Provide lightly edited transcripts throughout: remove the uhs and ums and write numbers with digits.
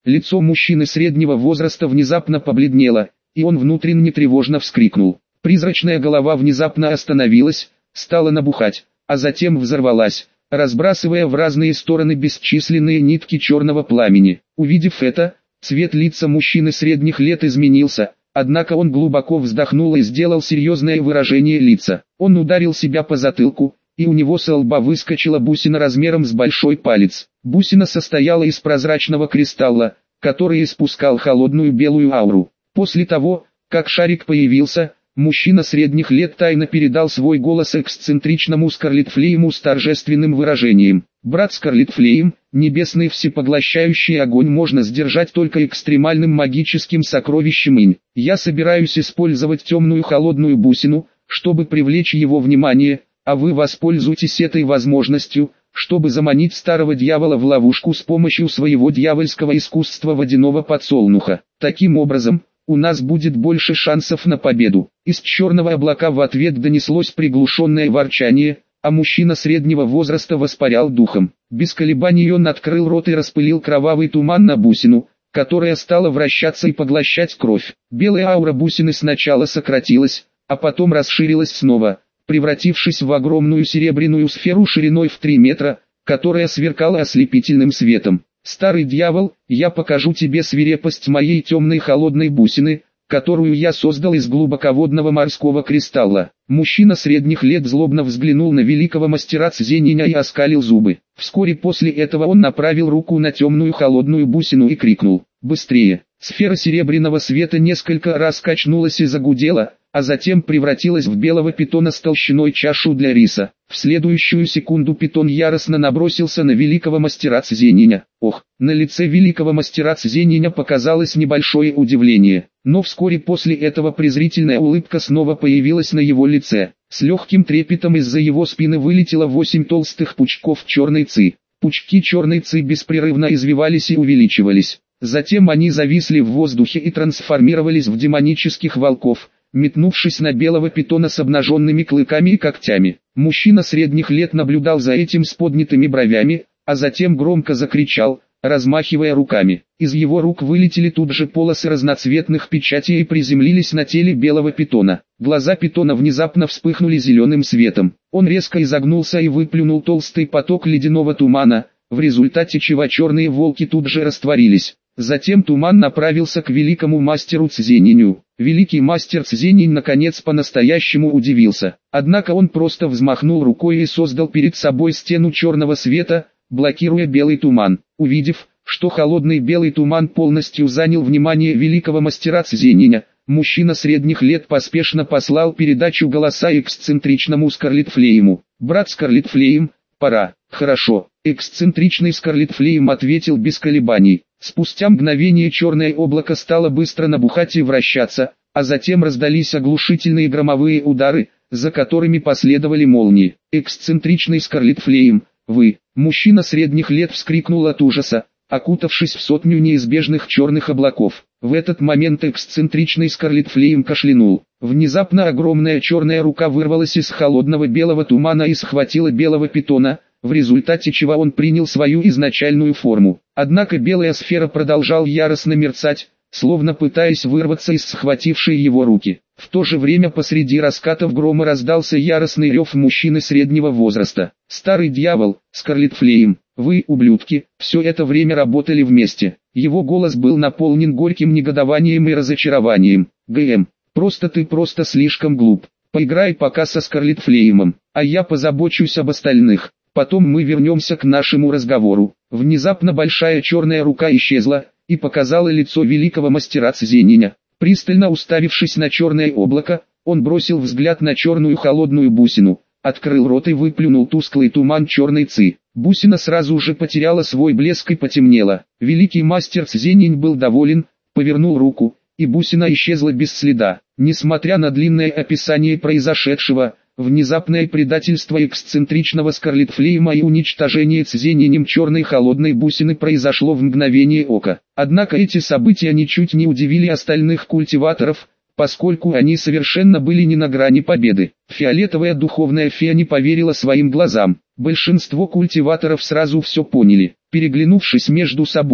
Лицо мужчины среднего возраста внезапно побледнело, и он внутренне тревожно вскрикнул. Призрачная голова внезапно остановилась, стала набухать, а затем взорвалась, разбрасывая в разные стороны бесчисленные нитки черного пламени. Увидев это, цвет лица мужчины средних лет изменился, однако он глубоко вздохнул и сделал серьезное выражение лица. Он ударил себя по затылку, и у него со лба выскочила бусина размером с большой палец. Бусина состояла из прозрачного кристалла, который испускал холодную белую ауру. После того, как шарик появился, мужчина средних лет тайно передал свой голос эксцентричному Скарлетт-Флейму с торжественным выражением. «Брат Скарлетт-Флейм, небесный всепоглощающий огонь можно сдержать только экстремальным магическим сокровищем инь. Я собираюсь использовать темную холодную бусину, чтобы привлечь его внимание, а вы воспользуйтесь этой возможностью, чтобы заманить старого дьявола в ловушку с помощью своего дьявольского искусства водяного подсолнуха. Таким образом, у нас будет больше шансов на победу». Из черного облака в ответ донеслось приглушенное ворчание, а мужчина среднего возраста воспарял духом. Без колебаний он открыл рот и распылил кровавый туман на бусину, которая стала вращаться и поглощать кровь. Белая аура бусины сначала сократилась, а потом расширилась снова, превратившись в огромную серебряную сферу шириной в 3 метра, которая сверкала ослепительным светом. «Старый дьявол, я покажу тебе свирепость моей темной холодной бусины, которую я создал из глубоководного морского кристалла». Мужчина средних лет злобно взглянул на великого мастера Цзениня и оскалил зубы. Вскоре после этого он направил руку на темную холодную бусину и крикнул: «Быстрее!». Сфера серебряного света несколько раз качнулась и загудела, а затем превратилась в белого питона с толщиной чашу для риса. В следующую секунду питон яростно набросился на великого мастера Цзениня. Ох, на лице великого мастера Цзениня показалось небольшое удивление, но вскоре после этого презрительная улыбка снова появилась на его лице. С легким трепетом из-за его спины вылетело 8 толстых пучков черной ци. Пучки черной ци беспрерывно извивались и увеличивались. Затем они зависли в воздухе и трансформировались в демонических волков, метнувшись на белого питона с обнаженными клыками и когтями. Мужчина средних лет наблюдал за этим с поднятыми бровями, а затем громко закричал, размахивая руками. Из его рук вылетели тут же полосы разноцветных печатей и приземлились на теле белого питона. Глаза питона внезапно вспыхнули зеленым светом. Он резко изогнулся и выплюнул толстый поток ледяного тумана, в результате чего черные волки тут же растворились. Затем туман направился к великому мастеру Цзениню. Великий мастер Цзенинь наконец по-настоящему удивился. Однако он просто взмахнул рукой и создал перед собой стену черного света, блокируя белый туман. Увидев, что холодный белый туман полностью занял внимание великого мастера Цзениня, мужчина средних лет поспешно послал передачу голоса эксцентричному Скарлетт-Флейму. «Брат Скарлетт-Флейм, пора». «Хорошо». Эксцентричный Скарлетт-Флейм ответил без колебаний. Спустя мгновение черное облако стало быстро набухать и вращаться, а затем раздались оглушительные громовые удары, за которыми последовали молнии. «Эксцентричный Скарлетт-Флейм, вы!» Мужчина средних лет вскрикнул от ужаса, окутавшись в сотню неизбежных черных облаков. В этот момент эксцентричный Скарлетт-Флейм кашлянул. Внезапно огромная черная рука вырвалась из холодного белого тумана и схватила белого питона, в результате чего он принял свою изначальную форму. Однако белая сфера продолжала яростно мерцать, словно пытаясь вырваться из схватившей его руки. В то же время посреди раскатов грома раздался яростный рев мужчины среднего возраста. «Старый дьявол, Скарлетт-Флейм, вы, ублюдки, все это время работали вместе». Его голос был наполнен горьким негодованием и разочарованием. «ГМ, ты просто слишком глуп. Поиграй пока со Скарлетт-Флеймом, а я позабочусь об остальных. Потом мы вернемся к нашему разговору». Внезапно большая черная рука исчезла, и показала лицо великого мастера Цзениня. Пристально уставившись на черное облако, он бросил взгляд на черную холодную бусину, открыл рот и выплюнул тусклый туман черной ци. Бусина сразу же потеряла свой блеск и потемнела. Великий мастер Цзенинь был доволен, повернул руку, и бусина исчезла без следа. Несмотря на длинное описание произошедшего, внезапное предательство эксцентричного Скарлетт-Флейма и уничтожение Цзенинем черной холодной бусины произошло в мгновение ока. Однако эти события ничуть не удивили остальных культиваторов, поскольку они совершенно были не на грани победы. Фиолетовая духовная фея не поверила своим глазам. Большинство культиваторов сразу все поняли. Переглянувшись между собой,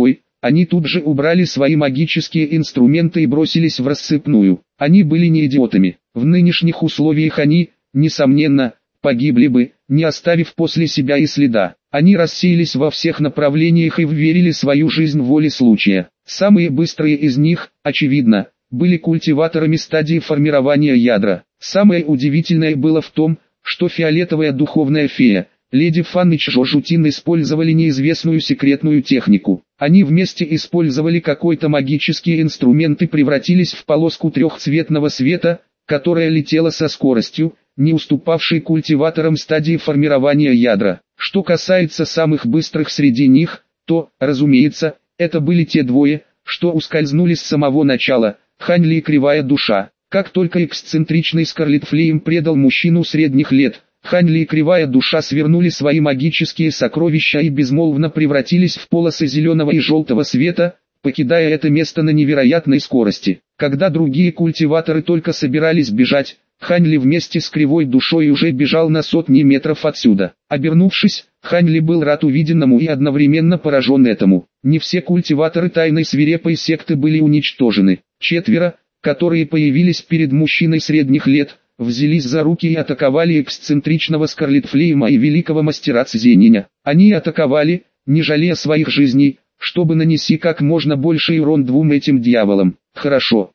Они тут же убрали свои магические инструменты и бросились в рассыпную. Они были не идиотами. В нынешних условиях они, несомненно, погибли бы, не оставив после себя и следа. Они рассеялись во всех направлениях и вверили свою жизнь воле случая. Самые быстрые из них, очевидно, были культиваторами стадии формирования ядра. Самое удивительное было в том, что фиолетовая духовная фея, леди Фан и Чжо Жутин использовали неизвестную секретную технику. Они вместе использовали какой-то магический инструмент и превратились в полоску трехцветного света, которая летела со скоростью, не уступавшей культиваторам стадии формирования ядра. Что касается самых быстрых среди них, то, разумеется, это были те двое, что ускользнули с самого начала, Хань Ли и Кривая Душа. Как только эксцентричный Скарлет Флейм предал мужчину средних лет, Хань Ли и Кривая Душа свернули свои магические сокровища и безмолвно превратились в полосы зеленого и желтого света, покидая это место на невероятной скорости. Когда другие культиваторы только собирались бежать, Хань Ли вместе с Кривой Душой уже бежал на сотни метров отсюда. Обернувшись, Хань Ли был рад увиденному и одновременно поражен этому. Не все культиваторы тайной свирепой секты были уничтожены. Четверо, которые появились перед мужчиной средних лет, взялись за руки и атаковали эксцентричного Скарлет Флейма и великого мастера Цзениня. Они атаковали, не жалея своих жизней, чтобы нанести как можно больше урон двум этим дьяволам. Хорошо,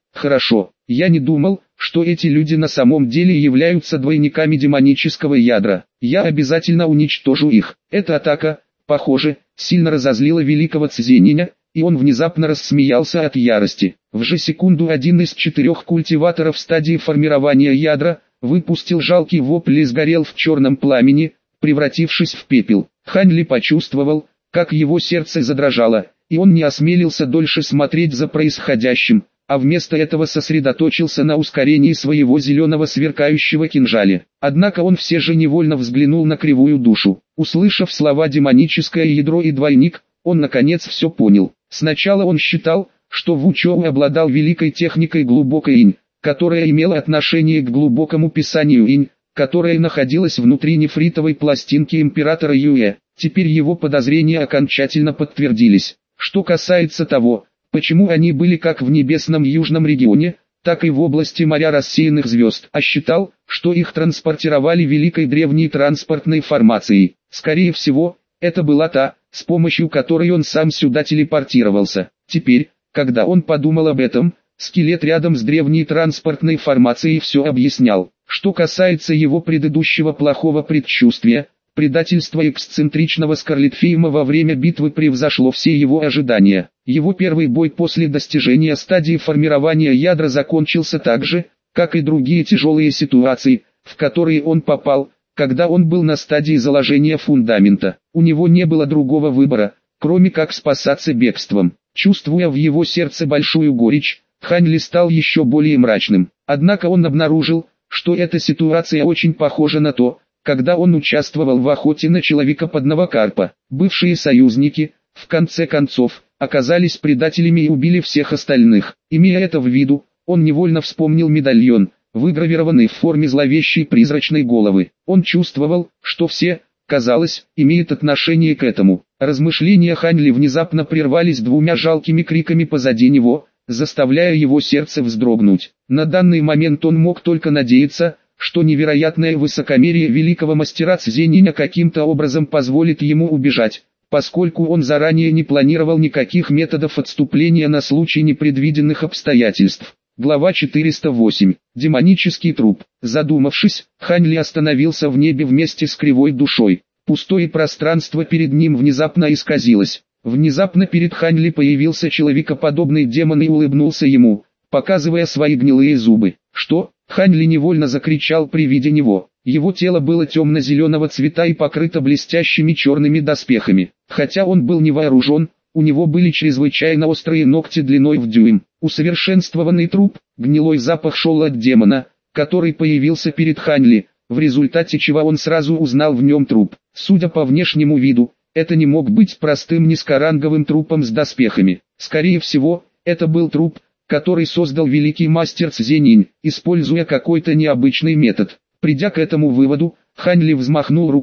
я не думал, что эти люди на самом деле являются двойниками демонического ядра. Я обязательно уничтожу их. Эта атака, похоже, сильно разозлила великого Цзениня, и он внезапно рассмеялся от ярости. В же секунду один из 4 культиваторов стадии формирования ядра выпустил жалкий вопль и сгорел в черном пламени, превратившись в пепел. Хань Ли почувствовал, как его сердце задрожало, и он не осмелился дольше смотреть за происходящим, а вместо этого сосредоточился на ускорении своего зеленого сверкающего кинжаля. Однако он все же невольно взглянул на Кривую Душу. Услышав слова «демоническое ядро» и «двойник», он наконец все понял. Сначала он считал, что Ву Чоу обладал великой техникой глубокой инь, которая имела отношение к глубокому писанию инь, которая находилась внутри нефритовой пластинки императора Юэ. Теперь его подозрения окончательно подтвердились. Что касается того, почему они были как в небесном южном регионе, так и в области моря рассеянных звезд, а считал, что их транспортировали великой древней транспортной формацией. Скорее всего, это была та, с помощью которой он сам сюда телепортировался. Теперь, когда он подумал об этом, скелет рядом с древней транспортной формацией все объяснял. Что касается его предыдущего плохого предчувствия, предательство эксцентричного Скарлетфейма во время битвы превзошло все его ожидания. Его первый бой после достижения стадии формирования ядра закончился так же, как и другие тяжелые ситуации, в которые он попал, когда он был на стадии заложения фундамента. У него не было другого выбора, кроме как спасаться бегством. Чувствуя в его сердце большую горечь, Хань Ли стал еще более мрачным. Однако он обнаружил, что эта ситуация очень похожа на то, когда он участвовал в охоте на человекоподобного карпа. Бывшие союзники, в конце концов, оказались предателями и убили всех остальных. Имея это в виду, он невольно вспомнил медальон, выгравированный в форме зловещей призрачной головы. Он чувствовал, что все, казалось, имеют отношение к этому. Размышления Хань Ли внезапно прервались двумя жалкими криками позади него, заставляя его сердце вздрогнуть. На данный момент он мог только надеяться, что невероятное высокомерие великого мастера Цзениня каким-то образом позволит ему убежать, поскольку он заранее не планировал никаких методов отступления на случай непредвиденных обстоятельств. Глава 408. Демонический труп. Задумавшись, Хань Ли остановился в небе вместе с Кривой Душой. Пустое пространство перед ним внезапно исказилось. Внезапно перед Хань Ли появился человекоподобный демон и улыбнулся ему, показывая свои гнилые зубы. «Что?» Хань Ли невольно закричал при виде него. Его тело было темно-зеленого цвета и покрыто блестящими черными доспехами. Хотя он был не вооружен, у него были чрезвычайно острые ногти длиной в дюйм. Усовершенствованный труп, гнилой запах шел от демона, который появился перед Хань Ли, в результате чего он сразу узнал в нем труп. Судя по внешнему виду, это не мог быть простым низкоранговым трупом с доспехами. Скорее всего, это был труп, который создал великий мастер Цзенинь, используя какой-то необычный метод. Придя к этому выводу, Хань Ли взмахнул рукой,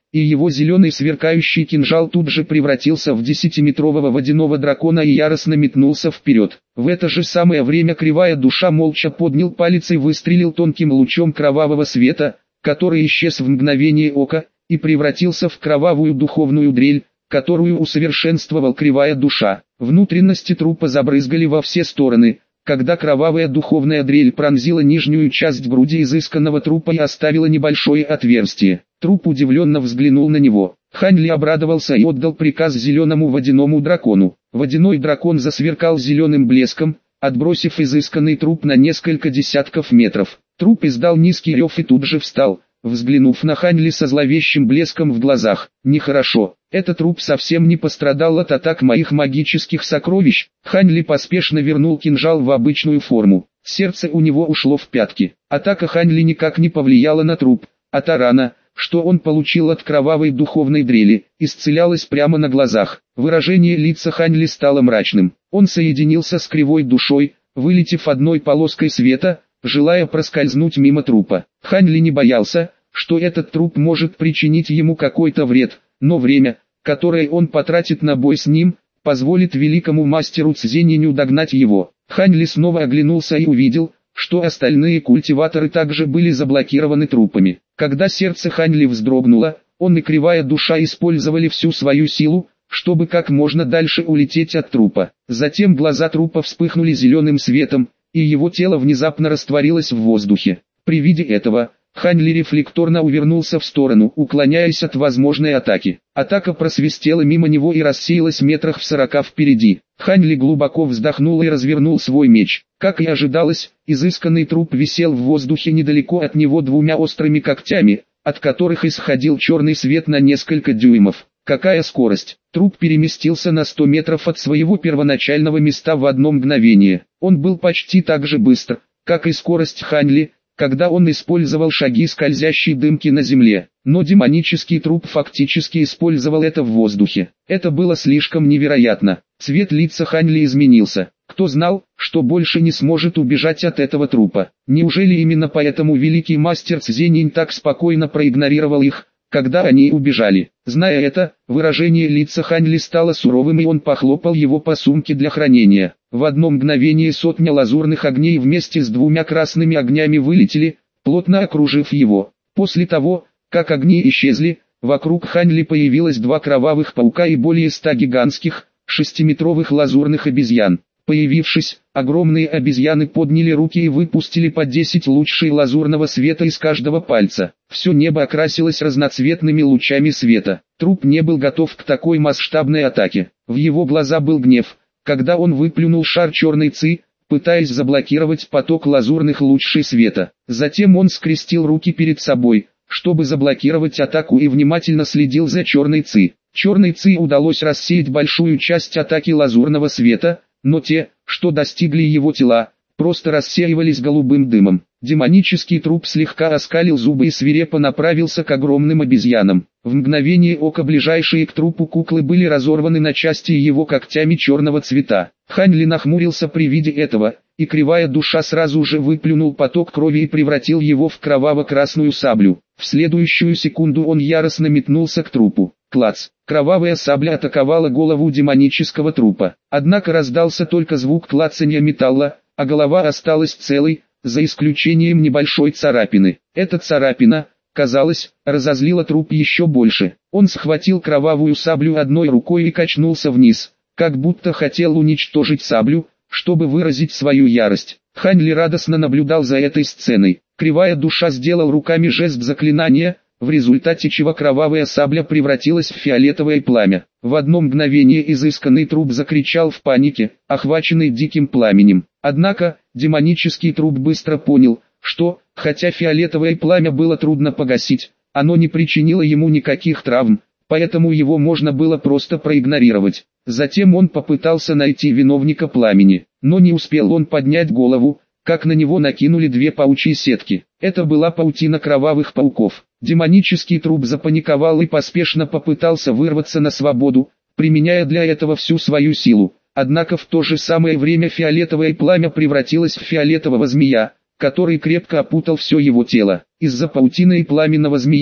и его зеленый сверкающий кинжал тут же превратился в 10-метрового водяного дракона и яростно метнулся вперед. В это же самое время кривая душа молча поднял палец и выстрелил тонким лучом кровавого света, который исчез в мгновение ока, и превратился в кровавую духовную дрель, которую усовершенствовал кривая душа. Внутренности трупа забрызгали во все стороны, когда кровавая духовная дрель пронзила нижнюю часть груди изысканного трупа и оставила небольшое отверстие. Труп удивленно взглянул на него. Хань Ли обрадовался и отдал приказ зеленому водяному дракону. Водяной дракон засверкал зеленым блеском, отбросив изысканный труп на несколько десятков метров. Труп издал низкий рев и тут же встал, взглянув на Хань Ли со зловещим блеском в глазах. Нехорошо, этот труп совсем не пострадал от атак моих магических сокровищ. Хань Ли поспешно вернул кинжал в обычную форму. Сердце у него ушло в пятки. Атака Хань Ли никак не повлияла на труп, а та рана, что он получил от кровавой духовной дрели, исцелялась прямо на глазах. Выражение лица Хань Ли стало мрачным. Он соединился с кривой душой, вылетев одной полоской света, желая проскользнуть мимо трупа. Хань Ли не боялся, что этот труп может причинить ему какой-то вред, но время, которое он потратит на бой с ним, позволит великому мастеру Цзиньяню догнать его. Хань Ли снова оглянулся и увидел, что остальные культиваторы также были заблокированы трупами. Когда сердце Хань Ли вздрогнуло, он и кривая душа использовали всю свою силу, чтобы как можно дальше улететь от трупа. Затем глаза трупа вспыхнули зеленым светом, и его тело внезапно растворилось в воздухе. При виде этого, Хань Ли рефлекторно увернулся в сторону, уклоняясь от возможной атаки. Атака просвистела мимо него и рассеялась метрах в 40 впереди. Хань Ли глубоко вздохнул и развернул свой меч. Как и ожидалось, изысканный труп висел в воздухе недалеко от него двумя острыми когтями, от которых исходил черный свет на несколько дюймов. Какая скорость! Труп переместился на 100 метров от своего первоначального места в одно мгновение. Он был почти так же быстр, как и скорость Хань Ли, когда он использовал шаги скользящей дымки на земле. Но демонический труп фактически использовал это в воздухе. Это было слишком невероятно. Цвет лица Хань Ли изменился. Кто знал, что больше не сможет убежать от этого трупа? Неужели именно поэтому великий мастер Цзиньянь так спокойно проигнорировал их, когда они убежали? Зная это, выражение лица Хань Ли стало суровым, и он похлопал его по сумке для хранения. В одно мгновение сотня лазурных огней вместе с двумя красными огнями вылетели, плотно окружив его. После того, как огни исчезли, вокруг Хань Ли появилось 2 кровавых паука и более 100 гигантских, 6-метровых лазурных обезьян. Появившись, огромные обезьяны подняли руки и выпустили по 10 лучей лазурного света из каждого пальца. Все небо окрасилось разноцветными лучами света. Труп не был готов к такой масштабной атаке. В его глаза был гнев, когда он выплюнул шар черной ци, пытаясь заблокировать поток лазурных лучей света. Затем он скрестил руки перед собой, чтобы заблокировать атаку, и внимательно следил за черной ци. Черной ци удалось рассеять большую часть атаки лазурного света, но те, что достигли его тела, просто рассеивались голубым дымом. Демонический труп слегка оскалил зубы и свирепо направился к огромным обезьянам. В мгновение ока ближайшие к трупу куклы были разорваны на части его когтями черного цвета. Хань Ли нахмурился при виде этого, и кривая душа сразу же выплюнул поток крови и превратил его в кроваво-красную саблю. В следующую секунду он яростно метнулся к трупу. Клац! Кровавая сабля атаковала голову демонического трупа. Однако раздался только звук клацанья металла, а голова осталась целой, за исключением небольшой царапины. Эта царапина, казалось, разозлила труп еще больше. Он схватил кровавую саблю одной рукой и качнулся вниз, как будто хотел уничтожить саблю, чтобы выразить свою ярость. Хань Ли радостно наблюдал за этой сценой. Кривая душа сделал руками жест заклинания, в результате чего кровавая сабля превратилась в фиолетовое пламя. В одно мгновение изысканный труп закричал в панике, охваченный диким пламенем. Однако, демонический труп быстро понял, что, хотя фиолетовое пламя было трудно погасить, оно не причинило ему никаких травм, поэтому его можно было просто проигнорировать. Затем он попытался найти виновника пламени, но не успел он поднять голову, как на него накинули 2 паучьи сетки. Это была паутина кровавых пауков. Демонический труп запаниковал и поспешно попытался вырваться на свободу, применяя для этого всю свою силу. Однако в то же самое время фиолетовое пламя превратилось в фиолетового змея, который крепко опутал все его тело. Из-за паутины и пламенного змея,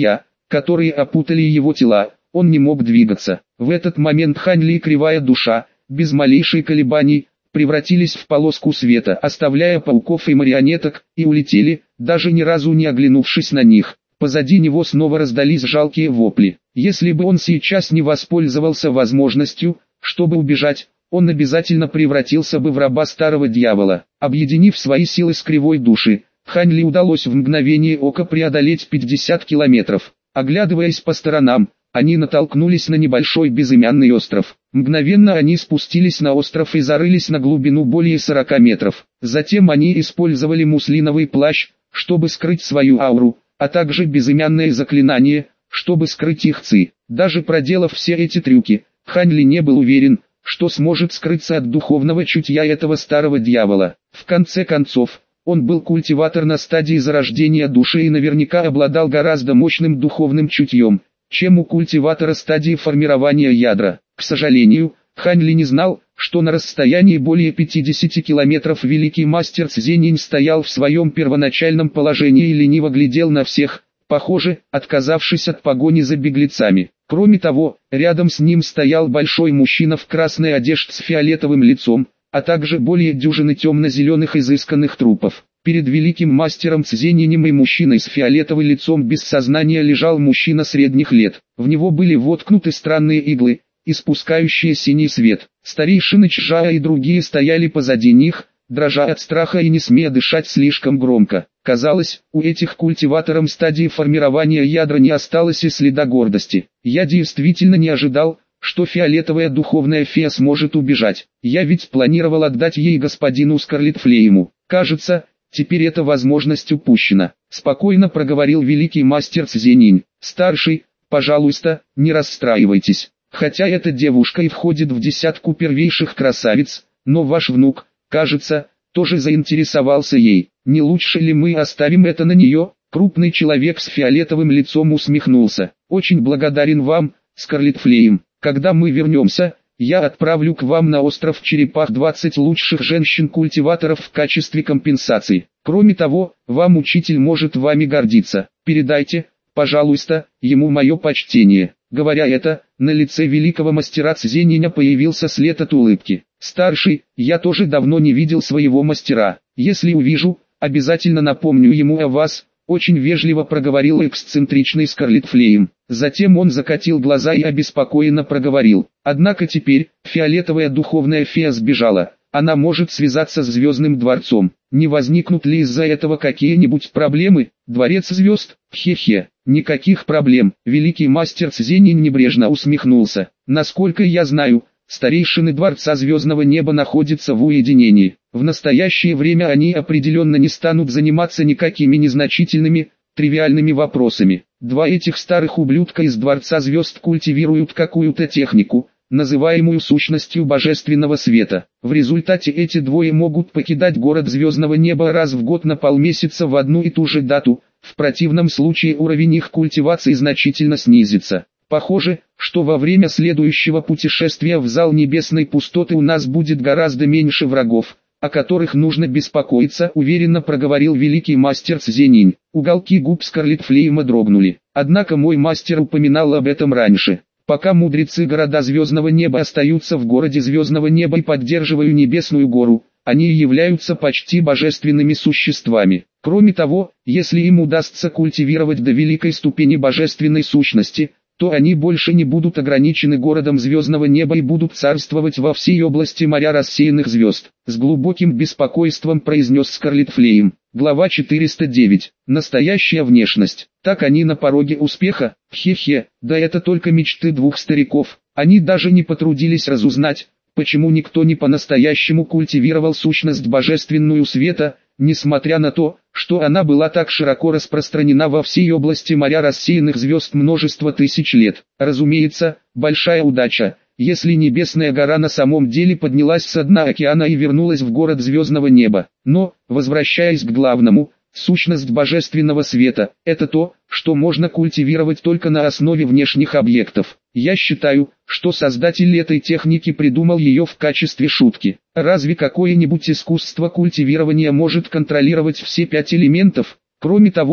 которые опутали его тела, он не мог двигаться. В этот момент Хань Ли и кривая душа, без малейших колебаний, превратились в полоску света, оставляя пауков и марионеток, и улетели, даже ни разу не оглянувшись на них. Позади него снова раздались жалкие вопли. Если бы он сейчас не воспользовался возможностью, чтобы убежать, он обязательно превратился бы в раба старого дьявола. Объединив свои силы с кривой души, Хань Ли удалось в мгновение ока преодолеть 50 километров. Оглядываясь по сторонам, они натолкнулись на небольшой безымянный остров. Мгновенно они спустились на остров и зарылись на глубину более 40 метров. Затем они использовали муслиновый плащ, чтобы скрыть свою ауру, а также безымянное заклинание, чтобы скрыть их ци. Даже проделав все эти трюки, Хань Ли не был уверен, что сможет скрыться от духовного чутья этого старого дьявола. В конце концов, он был культиватор на стадии зарождения души и наверняка обладал гораздо мощным духовным чутьем, чем у культиватора стадии формирования ядра. К сожалению, Хань Ли не знал, что на расстоянии более 50 километров великий мастер Цзиньинь стоял в своем первоначальном положении и лениво глядел на всех, похоже, отказавшись от погони за беглецами. Кроме того, рядом с ним стоял большой мужчина в красной одежде с фиолетовым лицом, а также более дюжины темно-зеленых изысканных трупов. Перед великим мастером Цзиньинем и мужчиной с фиолетовым лицом без сознания лежал мужчина средних лет. В него были воткнуты странные иглы, испускающие синий свет. Старейшины Чжая и другие стояли позади них, дрожа от страха и не смея дышать слишком громко. Казалось, у этих культиваторов стадии формирования ядра не осталось и следа гордости. Я действительно не ожидал, что фиолетовая духовная фея сможет убежать. Я ведь планировал отдать ей господину Скарлетфлейму. Кажется, теперь эта возможность упущена. Спокойно проговорил великий мастер Цзиньинь. Старший, пожалуйста, не расстраивайтесь. Хотя эта девушка и входит в десятку первейших красавиц, но ваш внук, кажется, тоже заинтересовался ей. Не лучше ли мы оставим это на нее? Крупный человек с фиолетовым лицом усмехнулся. Очень благодарен вам, Скарлетфлейм. Когда мы вернемся, я отправлю к вам на остров Черепах 20 лучших женщин-культиваторов в качестве компенсации. Кроме того, вам учитель может вами гордиться. Передайте, пожалуйста, ему мое почтение. Говоря это, на лице великого мастера Цзиньиня появился след от улыбки. Старший, я тоже давно не видел своего мастера. Если увижу, обязательно напомню ему о вас. Очень вежливо проговорил эксцентричный Скарлетфлейм. Затем он закатил глаза и обеспокоенно проговорил. Однако теперь, фиолетовая духовная фея сбежала. Она может связаться с Звездным дворцом. Не возникнут ли из-за этого какие-нибудь проблемы? Дворец звезд? Хе-хе. Никаких проблем. Великий мастер Цзиньинь небрежно усмехнулся. Насколько я знаю, старейшины Дворца Звездного Неба находятся в уединении. В настоящее время они определенно не станут заниматься никакими незначительными, тривиальными вопросами. Два этих старых ублюдка из Дворца Звезд культивируют какую-то технику, называемую сущностью божественного света. В результате эти двое могут покидать город Звездного Неба раз в год на полмесяца в одну и ту же дату, в противном случае уровень их культивации значительно снизится. Похоже, что во время следующего путешествия в зал небесной пустоты у нас будет гораздо меньше врагов, о которых нужно беспокоиться, уверенно проговорил великий мастер Цзиньинь. Уголки губ Скарлетфлейма дрогнули. Однако мой мастер упоминал об этом раньше. Пока мудрецы города Звездного Неба остаются в городе Звездного Неба и поддерживают Небесную гору, они являются почти божественными существами. Кроме того, если им удастся культивировать до великой ступени божественной сущности, то они больше не будут ограничены городом Звездного Неба и будут царствовать во всей области моря рассеянных звезд. С глубоким беспокойством произнес Скарлетфлейм. Глава 409. Настоящая внешность. Так они на пороге успеха? Хе-хе, да это только мечты двух стариков. Они даже не потрудились разузнать, почему никто не по-настоящему культивировал сущность божественную света, несмотря на то, что она была так широко распространена во всей области моря рассеянных звезд множество тысяч лет. Разумеется, большая удача, если Небесная гора на самом деле поднялась со дна океана и вернулась в город Звездного Неба. Но, возвращаясь к главному, сущность божественного света – это то, что можно культивировать только на основе внешних объектов. Я считаю, что создатель этой техники придумал ее в качестве шутки. Разве какое-нибудь искусство культивирования может контролировать все 5 элементов? Кроме того,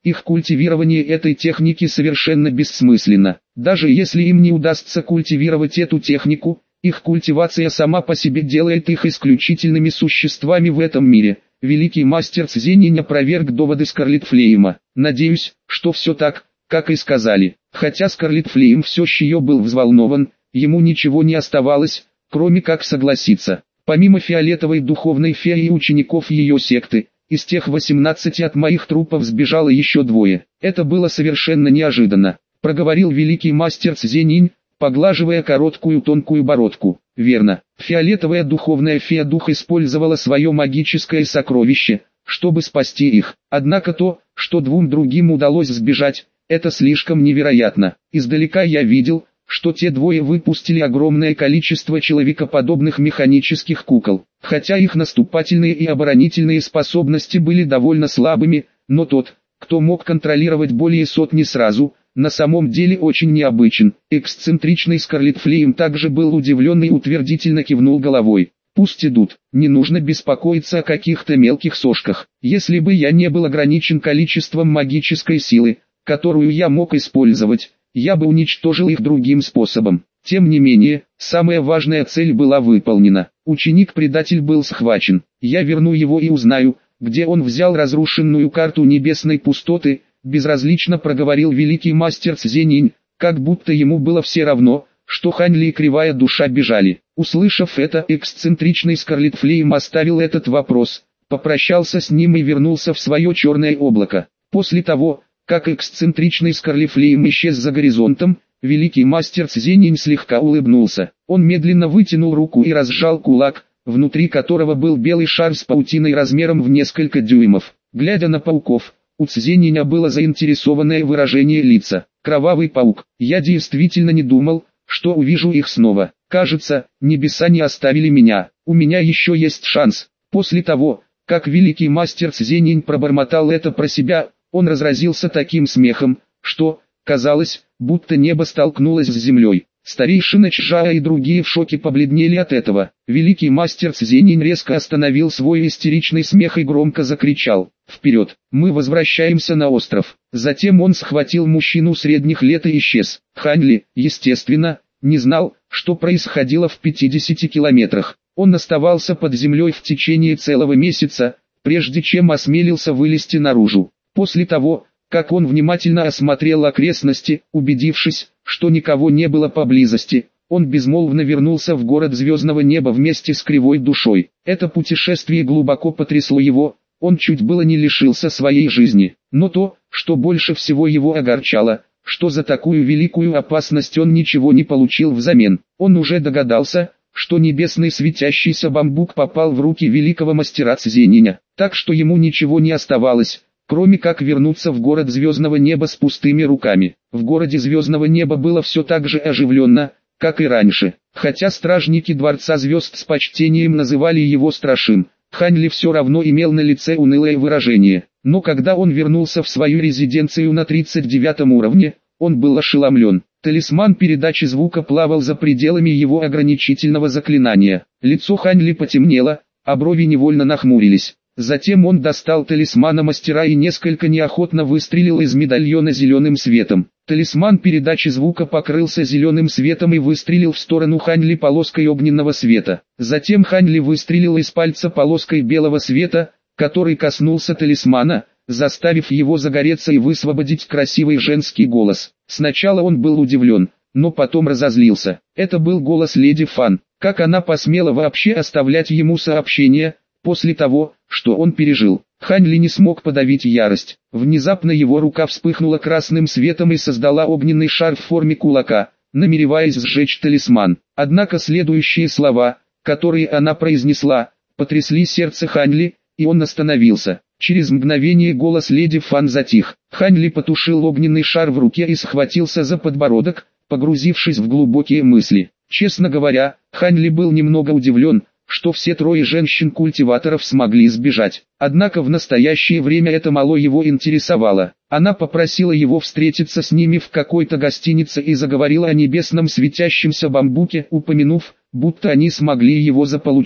их культивирование этой техники совершенно бессмысленно. Даже если им не удастся культивировать эту технику, их культивация сама по себе делает их исключительными существами в этом мире. Великий мастер Цзиньинь опроверг доводы Скарлетт Флейма. Надеюсь, что все так, как и сказали. Хотя Скарлетт Флейм все еще был взволнован, ему ничего не оставалось, кроме как согласиться. Помимо фиолетовой духовной феи и учеников ее секты, из тех 18 от моих трупов сбежало еще 2. Это было совершенно неожиданно, проговорил великий мастер Цзиньинь, поглаживая короткую тонкую бородку. Верно, фиолетовая духовная фея-дух использовала свое магическое сокровище, чтобы спасти их. Однако то, что 2 другим удалось сбежать, это слишком невероятно. Издалека я видел, что те 2 выпустили огромное количество человекоподобных механических кукол. Хотя их наступательные и оборонительные способности были довольно слабыми, но тот, кто мог контролировать более сотни сразу, на самом деле очень необычен. Эксцентричный Скарлетт Флейм также был удивлен и утвердительно кивнул головой. Пусть идут, не нужно беспокоиться о каких-то мелких сошках. Если бы я не был ограничен количеством магической силы, которую я мог использовать, я бы уничтожил их другим способом. Тем не менее, самая важная цель была выполнена. Ученик-предатель был схвачен. Я верну его и узнаю, где он взял разрушенную карту небесной пустоты, безразлично проговорил великий мастер Цзиньинь, как будто ему было все равно, что Хань Ли и Кривая Душа бежали. Услышав это, эксцентричный Скарлетт Флейм оставил этот вопрос, попрощался с ним и вернулся в свое черное облако. После того, как эксцентричный Скарлетт Флейм исчез за горизонтом, великий мастер Цзиньинь слегка улыбнулся. Он медленно вытянул руку и разжал кулак, внутри которого был белый шар с паутиной размером в несколько дюймов. Глядя на пауков, у Цзиньиня было заинтересованное выражение лица. Кровавый паук. Я действительно не думал, что увижу их снова. Кажется, небеса не оставили меня. У меня еще есть шанс. После того, как великий мастер Цзиньинь пробормотал это про себя, он разразился таким смехом, что, казалось, будто небо столкнулось с землей. Старейшина Чжао и другие в шоке побледнели от этого. Великий мастер Цзиньинь резко остановил свой истеричный смех и громко закричал: «Вперед! Мы возвращаемся на остров!» Затем он схватил мужчину средних лет и исчез. Хань Ли, естественно, не знал, что происходило в 50 километрах. Он оставался под землей в течение целого месяца, прежде чем осмелился вылезти наружу. После того, как он внимательно осмотрел окрестности, убедившись, что никого не было поблизости, он безмолвно вернулся в город звездного неба вместе с Кривой Душой. Это путешествие глубоко потрясло его, он чуть было не лишился своей жизни. Но то, что больше всего его огорчало, что за такую великую опасность он ничего не получил взамен. Он уже догадался, что небесный светящийся бамбук попал в руки великого мастера Цзиньиня, так что ему ничего не оставалось, кроме как вернуться в город звездного неба с пустыми руками. В городе звездного неба было все так же оживленно, как и раньше. Хотя стражники Дворца Звезд с почтением называли его Страшим, Хань Ли все равно имел на лице унылое выражение. Но когда он вернулся в свою резиденцию на 39 уровне, он был ошеломлен. Талисман передачи звука плавал за пределами его ограничительного заклинания. Лицо Хань Ли потемнело, а брови невольно нахмурились. Затем он достал талисмана мастера и несколько неохотно выстрелил из медальона зеленым светом. Талисман передачи звука покрылся зеленым светом и выстрелил в сторону Хань Ли полоской огненного света. Затем Хань Ли выстрелил из пальца полоской белого света, который коснулся талисмана, заставив его загореться и высвободить красивый женский голос. Сначала он был удивлен, но потом разозлился. Это был голос леди Фан. Как она посмела вообще оставлять ему сообщение, после того, что он пережил? Хань Ли не смог подавить ярость. Внезапно его рука вспыхнула красным светом и создала огненный шар в форме кулака, намереваясь сжечь талисман. Однако следующие слова, которые она произнесла, потрясли сердце Хань Ли, и он остановился. Через мгновение голос леди Фан затих. Хань Ли потушил огненный шар в руке и схватился за подбородок, погрузившись в глубокие мысли. Честно говоря, Хань Ли был немного удивлен, что все 3 женщин-культиваторов смогли сбежать. Однако в настоящее время это мало его интересовало. Она попросила его встретиться с ними в какой-то гостинице и заговорила о небесном светящемся бамбуке, упомянув, будто они смогли его заполучить.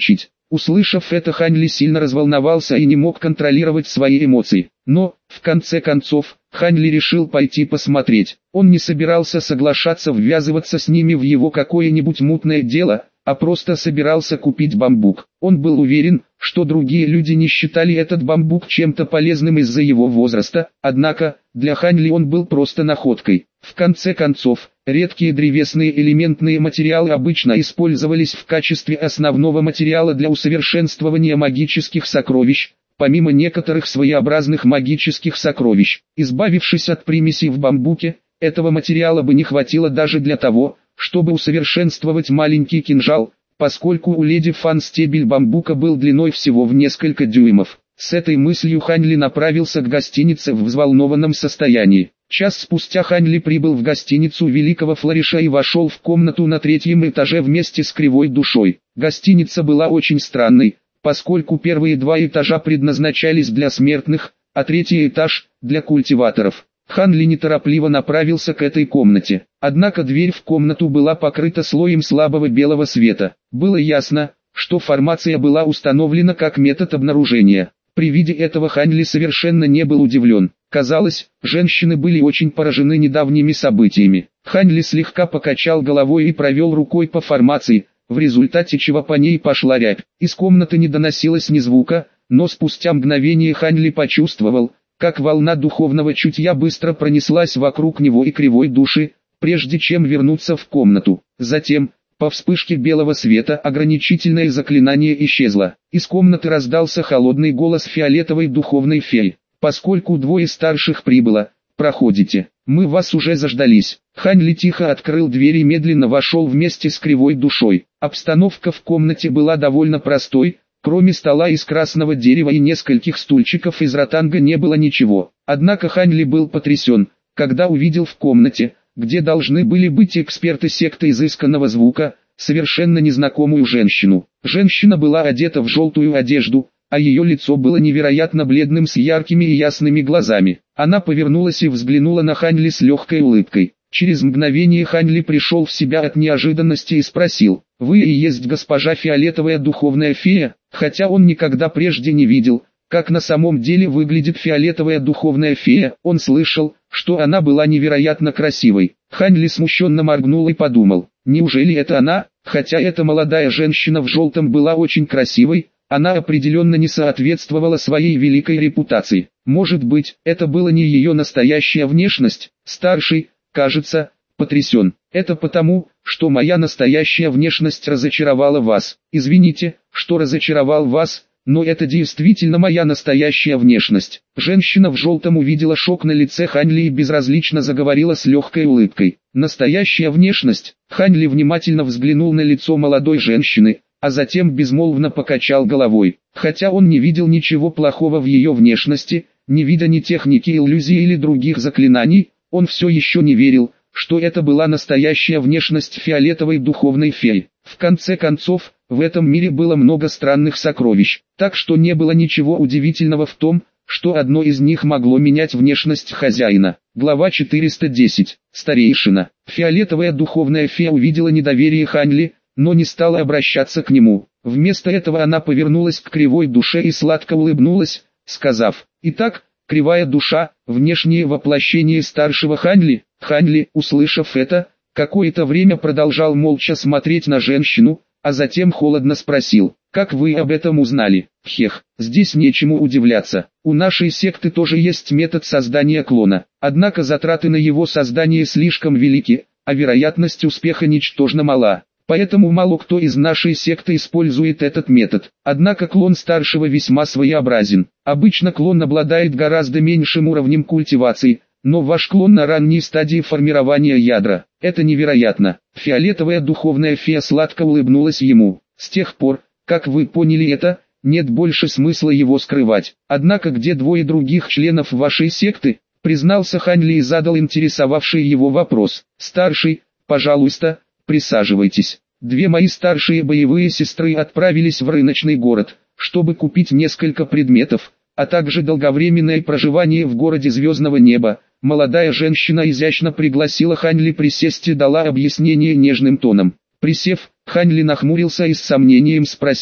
Услышав это, Хань Ли сильно разволновался и не мог контролировать свои эмоции. Но, в конце концов, Хань Ли решил пойти посмотреть. Он не собирался соглашаться ввязываться с ними в его какое-нибудь мутное дело, а просто собирался купить бамбук. Он был уверен, что другие люди не считали этот бамбук чем-то полезным из-за его возраста, однако, для Хань Ли он был просто находкой. В конце концов, редкие древесные элементные материалы обычно использовались в качестве основного материала для усовершенствования магических сокровищ, помимо некоторых своеобразных магических сокровищ. Избавившись от примесей в бамбуке, этого материала бы не хватило даже для того, чтобы усовершенствовать маленький кинжал, поскольку у леди Фан стебель бамбука был длиной всего в несколько дюймов. С этой мыслью Хань Ли направился к гостинице в взволнованном состоянии. Час спустя Хань Ли прибыл в гостиницу Великого Флориша и вошел в комнату на 3-м этаже вместе с Кривой Душой. Гостиница была очень странной, поскольку первые 2 этажа предназначались для смертных, а 3-й этаж – для культиваторов. Хань Ли неторопливо направился к этой комнате. Однако дверь в комнату была покрыта слоем слабого белого света. Было ясно, что формация была установлена как метод обнаружения. При виде этого Хань Ли совершенно не был удивлен. Казалось, женщины были очень поражены недавними событиями. Хань Ли слегка покачал головой и провел рукой по формации, в результате чего по ней пошла рябь. Из комнаты не доносилось ни звука, но спустя мгновение Хань Ли почувствовал, как волна духовного чутья быстро пронеслась вокруг него и Кривой Души, прежде чем вернуться в комнату. Затем, по вспышке белого света, ограничительное заклинание исчезло. Из комнаты раздался холодный голос фиолетовой духовной феи. «Поскольку 2 старших прибыло, проходите, мы вас уже заждались». Хань Ли тихо открыл дверь и медленно вошел вместе с Кривой Душой. Обстановка в комнате была довольно простой. Кроме стола из красного дерева и нескольких стульчиков из ротанга не было ничего. Однако Хань Ли был потрясен, когда увидел в комнате, где должны были быть эксперты секты изысканного звука, совершенно незнакомую женщину. Женщина была одета в желтую одежду, а ее лицо было невероятно бледным с яркими и ясными глазами. Она повернулась и взглянула на Хань Ли с легкой улыбкой. Через мгновение Хань Ли пришел в себя от неожиданности и спросил: «Вы и есть госпожа фиолетовая духовная фея?» Хотя он никогда прежде не видел, как на самом деле выглядит фиолетовая духовная фея, он слышал, что она была невероятно красивой. Хань Ли смущенно моргнул и подумал: неужели это она? Хотя эта молодая женщина в желтом была очень красивой, она определенно не соответствовала своей великой репутации. Может быть, это была не ее настоящая внешность? Старший, кажется, потрясен. Это потому, что моя настоящая внешность разочаровала вас. Извините, что разочаровал вас, но это действительно моя настоящая внешность. Женщина в желтом увидела шок на лице Хань Ли и безразлично заговорила с легкой улыбкой. Настоящая внешность. Хань Ли внимательно взглянул на лицо молодой женщины, а затем безмолвно покачал головой. Хотя он не видел ничего плохого в ее внешности, не видя ни техники иллюзии или других заклинаний, он все еще не верил, что это была настоящая внешность фиолетовой духовной феи. В конце концов, в этом мире было много странных сокровищ, так что не было ничего удивительного в том, что одно из них могло менять внешность хозяина. Глава 410. Старейшина. Фиолетовая духовная фея увидела недоверие Хань Ли, но не стала обращаться к нему. Вместо этого она повернулась к Кривой Душе и сладко улыбнулась, сказав: «Итак, Кривая Душа, внешнее воплощение старшего Хань Ли». Хань Ли, услышав это, какое-то время продолжал молча смотреть на женщину, а затем холодно спросил: «Как вы об этом узнали?» «Хех, здесь нечему удивляться. У нашей секты тоже есть метод создания клона. Однако затраты на его создание слишком велики, а вероятность успеха ничтожно мала. Поэтому мало кто из нашей секты использует этот метод. Однако клон старшего весьма своеобразен. Обычно клон обладает гораздо меньшим уровнем культивации, но ваш клон на ранней стадии формирования ядра. Это невероятно». Фиолетовая духовная фея сладко улыбнулась ему. «С тех пор, как вы поняли это, нет больше смысла его скрывать. Однако где 2 других членов вашей секты?» Признался Хань Ли и задал интересовавший его вопрос. «Старший, пожалуйста, присаживайтесь. 2 мои старшие боевые сестры отправились в рыночный город, чтобы купить несколько предметов, а также долговременное проживание в городе звездного неба». Молодая женщина изящно пригласила Хань Ли присесть и дала объяснение нежным тоном. Присев, Хань Ли нахмурился и с сомнением спросил: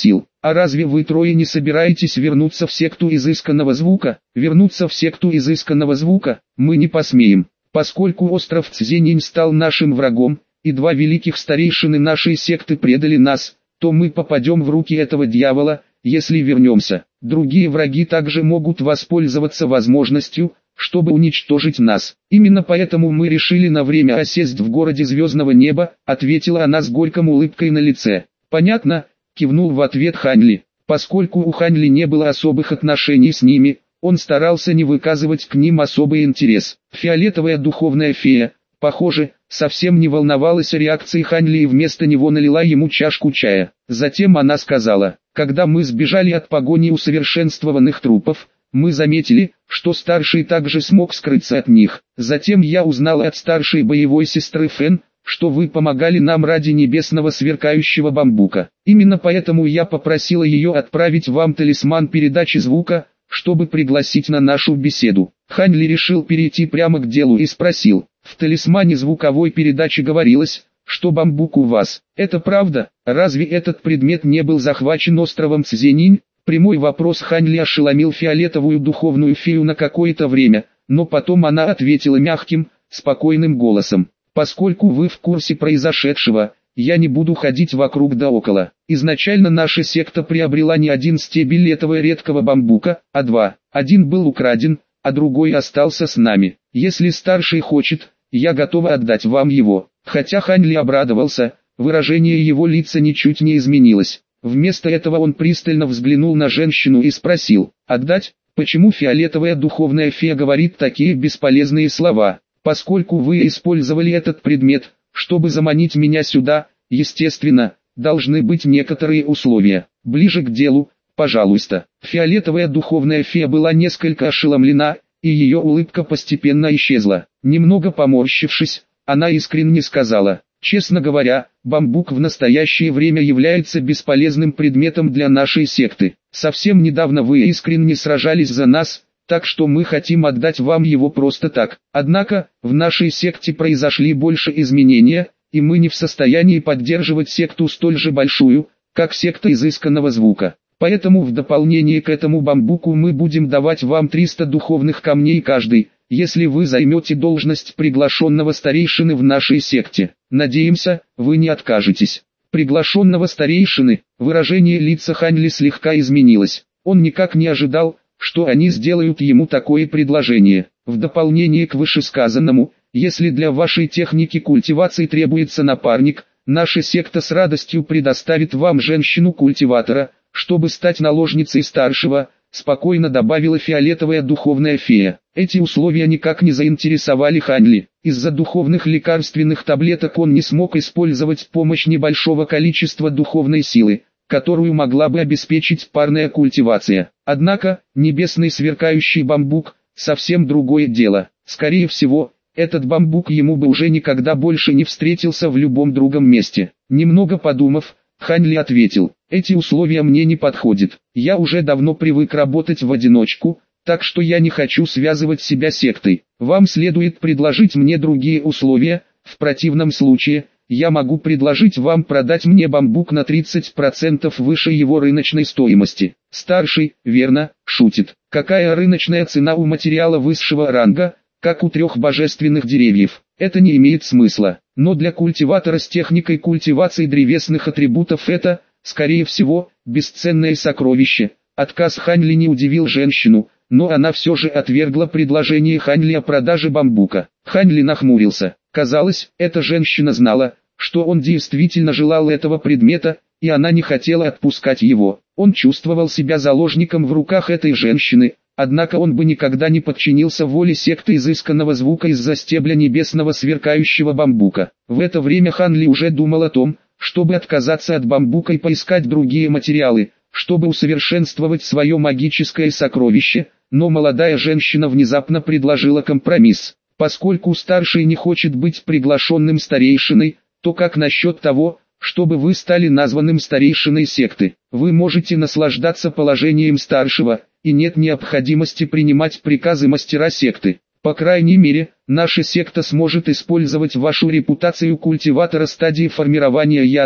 А разве вы трое не собираетесь вернуться в секту изысканного звука? Вернуться в секту изысканного звука мы не посмеем, поскольку остров Цзиньинь стал нашим врагом, и два великих старейшины нашей секты предали нас, то мы попадем в руки этого дьявола, если вернемся. Другие враги также могут воспользоваться возможностью, чтобы уничтожить нас. Именно поэтому мы решили на время осесть в городе звездного неба, ответила она с горькой улыбкой на лице. Понятно, кивнул в ответ Хань Ли. Поскольку у Хань Ли не было особых отношений с ними, он старался не выказывать к ним особый интерес. Фиолетовая духовная фея, похоже, совсем не волновалась о реакции Хань Ли и вместо него налила ему чашку чая. Затем она сказала: когда мы сбежали от погони усовершенствованных трупов, мы заметили, что старший также смог скрыться от них. Затем я узнала от старшей боевой сестры Фэн, что вы помогали нам ради небесного сверкающего бамбука. Именно поэтому я попросила ее отправить вам талисман передачи звука, чтобы пригласить на нашу беседу. Хань Ли решил перейти прямо к делу и спросил: в талисмане звуковой передачи говорилось, что бамбук у вас. Это правда? Разве этот предмет не был захвачен островом Цзиньинь? Прямой вопрос Хань Ли ошеломил фиолетовую духовную фею на какое-то время, но потом она ответила мягким, спокойным голосом: поскольку вы в курсе произошедшего, я не буду ходить вокруг да около. Изначально наша секта приобрела не один стебель этого редкого бамбука, а два. Один был украден, а другой остался с нами. Если старший хочет, я готова отдать вам его. Хотя Хань Ли обрадовался, выражение его лица ничуть не изменилось. Вместо этого он пристально взглянул на женщину и спросил: отдать? Почему фиолетовая духовная фея говорит такие бесполезные слова? Поскольку вы использовали этот предмет, чтобы заманить меня сюда, естественно, должны быть некоторые условия. Ближе к делу, пожалуйста. Фиолетовая духовная фея была несколько ошеломлена, и ее улыбка постепенно исчезла. Немного поморщившись, она искренне сказала: честно говоря, бамбук в настоящее время является бесполезным предметом для нашей секты. Совсем недавно вы искренне сражались за нас, так что мы хотим отдать вам его просто так. Однако, в нашей секте произошли больше изменения, и мы не в состоянии поддерживать секту столь же большую, как секта изысканного звука. Поэтому в дополнение к этому бамбуку мы будем давать вам 300 духовных камней каждый, если вы займете должность приглашенного старейшины в нашей секте. Надеемся, вы не откажетесь. Приглашенного старейшины, выражение лица Хань Ли слегка изменилось. Он никак не ожидал, что они сделают ему такое предложение. В дополнение к вышесказанному, если для вашей техники культивации требуется напарник, наша секта с радостью предоставит вам женщину-культиватора, чтобы стать наложницей старшего, спокойно добавила фиолетовая духовная фея. Эти условия никак не заинтересовали Хань Ли. Из-за духовных лекарственных таблеток он не смог использовать помощь небольшого количества духовной силы, которую могла бы обеспечить парная культивация. Однако, небесный сверкающий бамбук – совсем другое дело. Скорее всего, этот бамбук ему бы уже никогда больше не встретился в любом другом месте. Немного подумав, Хань Ли ответил: эти условия мне не подходят. Я уже давно привык работать в одиночку, так что я не хочу связывать себя сектой. Вам следует предложить мне другие условия, в противном случае – я могу предложить вам продать мне бамбук на 30% выше его рыночной стоимости. Старший, верно, шутит. Какая рыночная цена у материала высшего ранга, как у 3 божественных деревьев? Это не имеет смысла. Но для культиватора с техникой культивации древесных атрибутов это, скорее всего, бесценное сокровище. Отказ Хань Ли не удивил женщину, но она все же отвергла предложение Хань Ли о продаже бамбука. Хань Ли нахмурился. Казалось, эта женщина знала, что он действительно желал этого предмета, и она не хотела отпускать его. Он чувствовал себя заложником в руках этой женщины, однако он бы никогда не подчинился воле секты изысканного звука из-за стебля небесного сверкающего бамбука. В это время Хань Ли уже думал о том, чтобы отказаться от бамбука и поискать другие материалы, чтобы усовершенствовать свое магическое сокровище, но молодая женщина внезапно предложила компромисс. Поскольку старший не хочет быть приглашенным старейшиной, то как насчет того, чтобы вы стали названным старейшиной секты? Вы можете наслаждаться положением старшего, и нет необходимости принимать приказы мастера секты. По крайней мере, наша секта сможет использовать вашу репутацию культиватора стадии формирования ядра,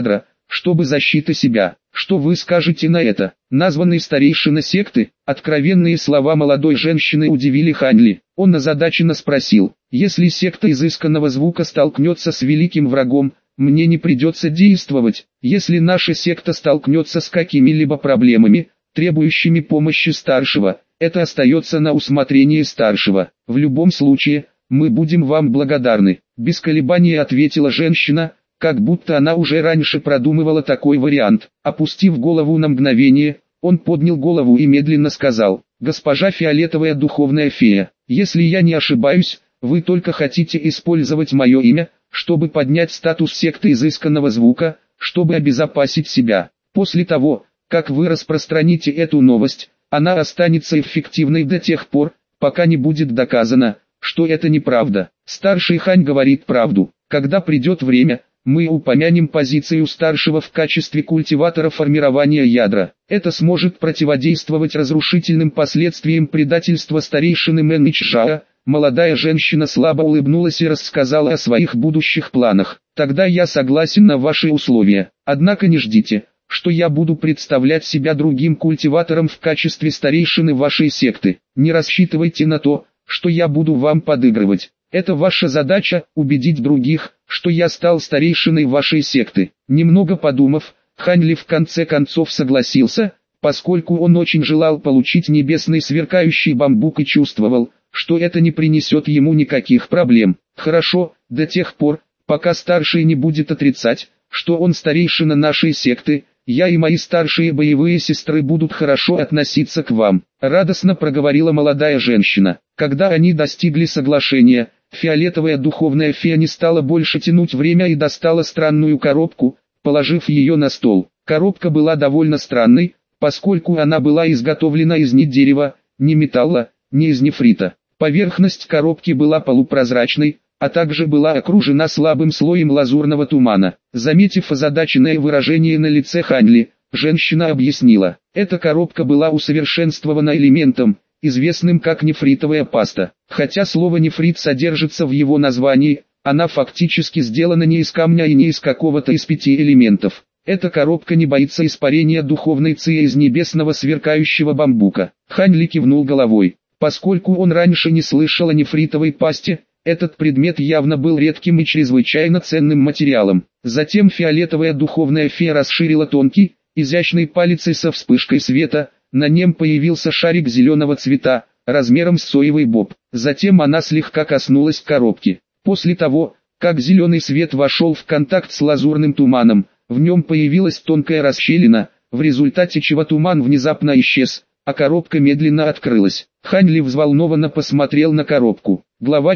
чтобы защита себя. Что вы скажете на это? Названный старейшина секты, откровенные слова молодой женщины удивили Ханли. Он озадаченно спросил: если секта изысканного звука столкнется с великим врагом, мне не придется действовать. Если наша секта столкнется с какими-либо проблемами, требующими помощи старшего, это остается на усмотрение старшего. В любом случае, мы будем вам благодарны. Без колебаний ответила женщина, как будто она уже раньше продумывала такой вариант. Опустив голову на мгновение, он поднял голову и медленно сказал: «Госпожа Фиолетовая Духовная Фея, если я не ошибаюсь, вы только хотите использовать мое имя, чтобы поднять статус секты изысканного звука, чтобы обезопасить себя. После того, как вы распространите эту новость, она останется эффективной до тех пор, пока не будет доказано, что это неправда. Старший Хань говорит правду. Когда придет время, мы упомянем позицию старшего в качестве культиватора формирования ядра. Это сможет противодействовать разрушительным последствиям предательства старейшины Мэн Ичжаа». Молодая женщина слабо улыбнулась и рассказала о своих будущих планах. «Тогда я согласен на ваши условия. Однако не ждите, что я буду представлять себя другим культиватором в качестве старейшины вашей секты. Не рассчитывайте на то, что я буду вам подыгрывать. Это ваша задача – убедить других, что я стал старейшиной вашей секты». Немного подумав, Ханли в конце концов согласился, поскольку он очень желал получить небесный сверкающий бамбук и чувствовал, что это не принесет ему никаких проблем. «Хорошо, до тех пор, пока старший не будет отрицать, что он старейшина нашей секты, я и мои старшие боевые сестры будут хорошо относиться к вам», — радостно проговорила молодая женщина. Когда они достигли соглашения, Фиолетовая Духовная Фея не стала больше тянуть время и достала странную коробку, положив ее на стол. Коробка была довольно странной, поскольку она была изготовлена из ни дерева, ни металла, ни из нефрита. Поверхность коробки была полупрозрачной, а также была окружена слабым слоем лазурного тумана. Заметив озадаченное выражение на лице Ханли, женщина объяснила: эта коробка была усовершенствована элементом, известным как нефритовая паста. Хотя слово нефрит содержится в его названии, она фактически сделана не из камня и не из какого-то из 5 элементов. Эта коробка не боится испарения духовной ци из небесного сверкающего бамбука. Ханли кивнул головой. Поскольку он раньше не слышал о нефритовой пасте, этот предмет явно был редким и чрезвычайно ценным материалом. Затем Фиолетовая Духовная Фея расширила тонкий, изящный палец со вспышкой света, на нем появился шарик зеленого цвета, размером с соевый боб. Затем она слегка коснулась коробки. После того, как зеленый свет вошел в контакт с лазурным туманом, в нем появилась тонкая расщелина, в результате чего туман внезапно исчез, а коробка медленно открылась. Ханли взволнованно посмотрел на коробку. Глава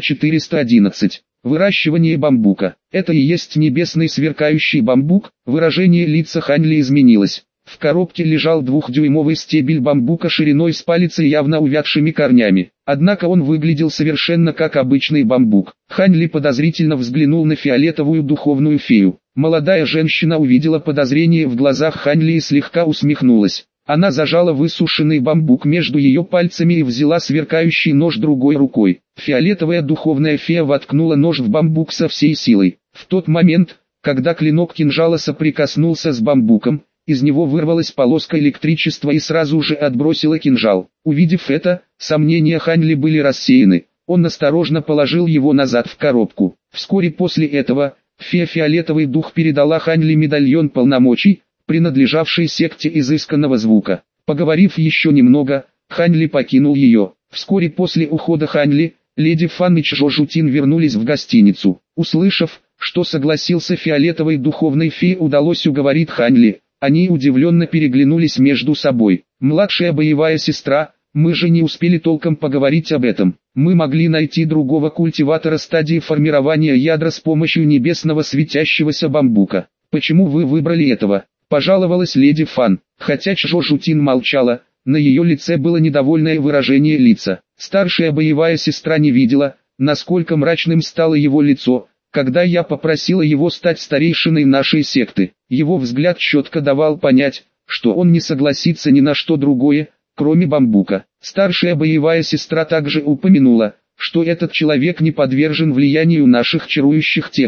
411. Выращивание бамбука. Это и есть небесный сверкающий бамбук. Выражение лица Ханли изменилось. В коробке лежал 2-дюймовый стебель бамбука шириной с палец и явно увядшими корнями. Однако он выглядел совершенно как обычный бамбук. Ханли подозрительно взглянул на Фиолетовую Духовную Фею. Молодая женщина увидела подозрение в глазах Ханли и слегка усмехнулась. Она зажала высушенный бамбук между ее пальцами и взяла сверкающий нож другой рукой. Фиолетовая Духовная Фея воткнула нож в бамбук со всей силой. В тот момент, когда клинок кинжала соприкоснулся с бамбуком, из него вырвалась полоска электричества и сразу же отбросила кинжал. Увидев это, сомнения Ханли были рассеяны. Он осторожно положил его назад в коробку. Вскоре после этого, фея Фиолетовый Дух передала Ханли медальон полномочий, принадлежавший секте изысканного звука. Поговорив еще немного, Ханли покинул ее. Вскоре после ухода Ханли, леди Фан и Чжо Жутин вернулись в гостиницу. Услышав, что согласился Фиолетовой Духовной Фее удалось уговорить Ханли, они удивленно переглянулись между собой. «Младшая боевая сестра, мы же не успели толком поговорить об этом. Мы могли найти другого культиватора стадии формирования ядра с помощью небесного светящегося бамбука. Почему вы выбрали этого?» — пожаловалась леди Фан. Хотя Чжо Жутин молчала, на ее лице было недовольное выражение лица. Старшая боевая сестра не видела, насколько мрачным стало его лицо, когда я попросила его стать старейшиной нашей секты. Его взгляд четко давал понять, что он не согласится ни на что другое, кроме бамбука. Старшая боевая сестра также упомянула, что этот человек не подвержен влиянию наших чарующих техник.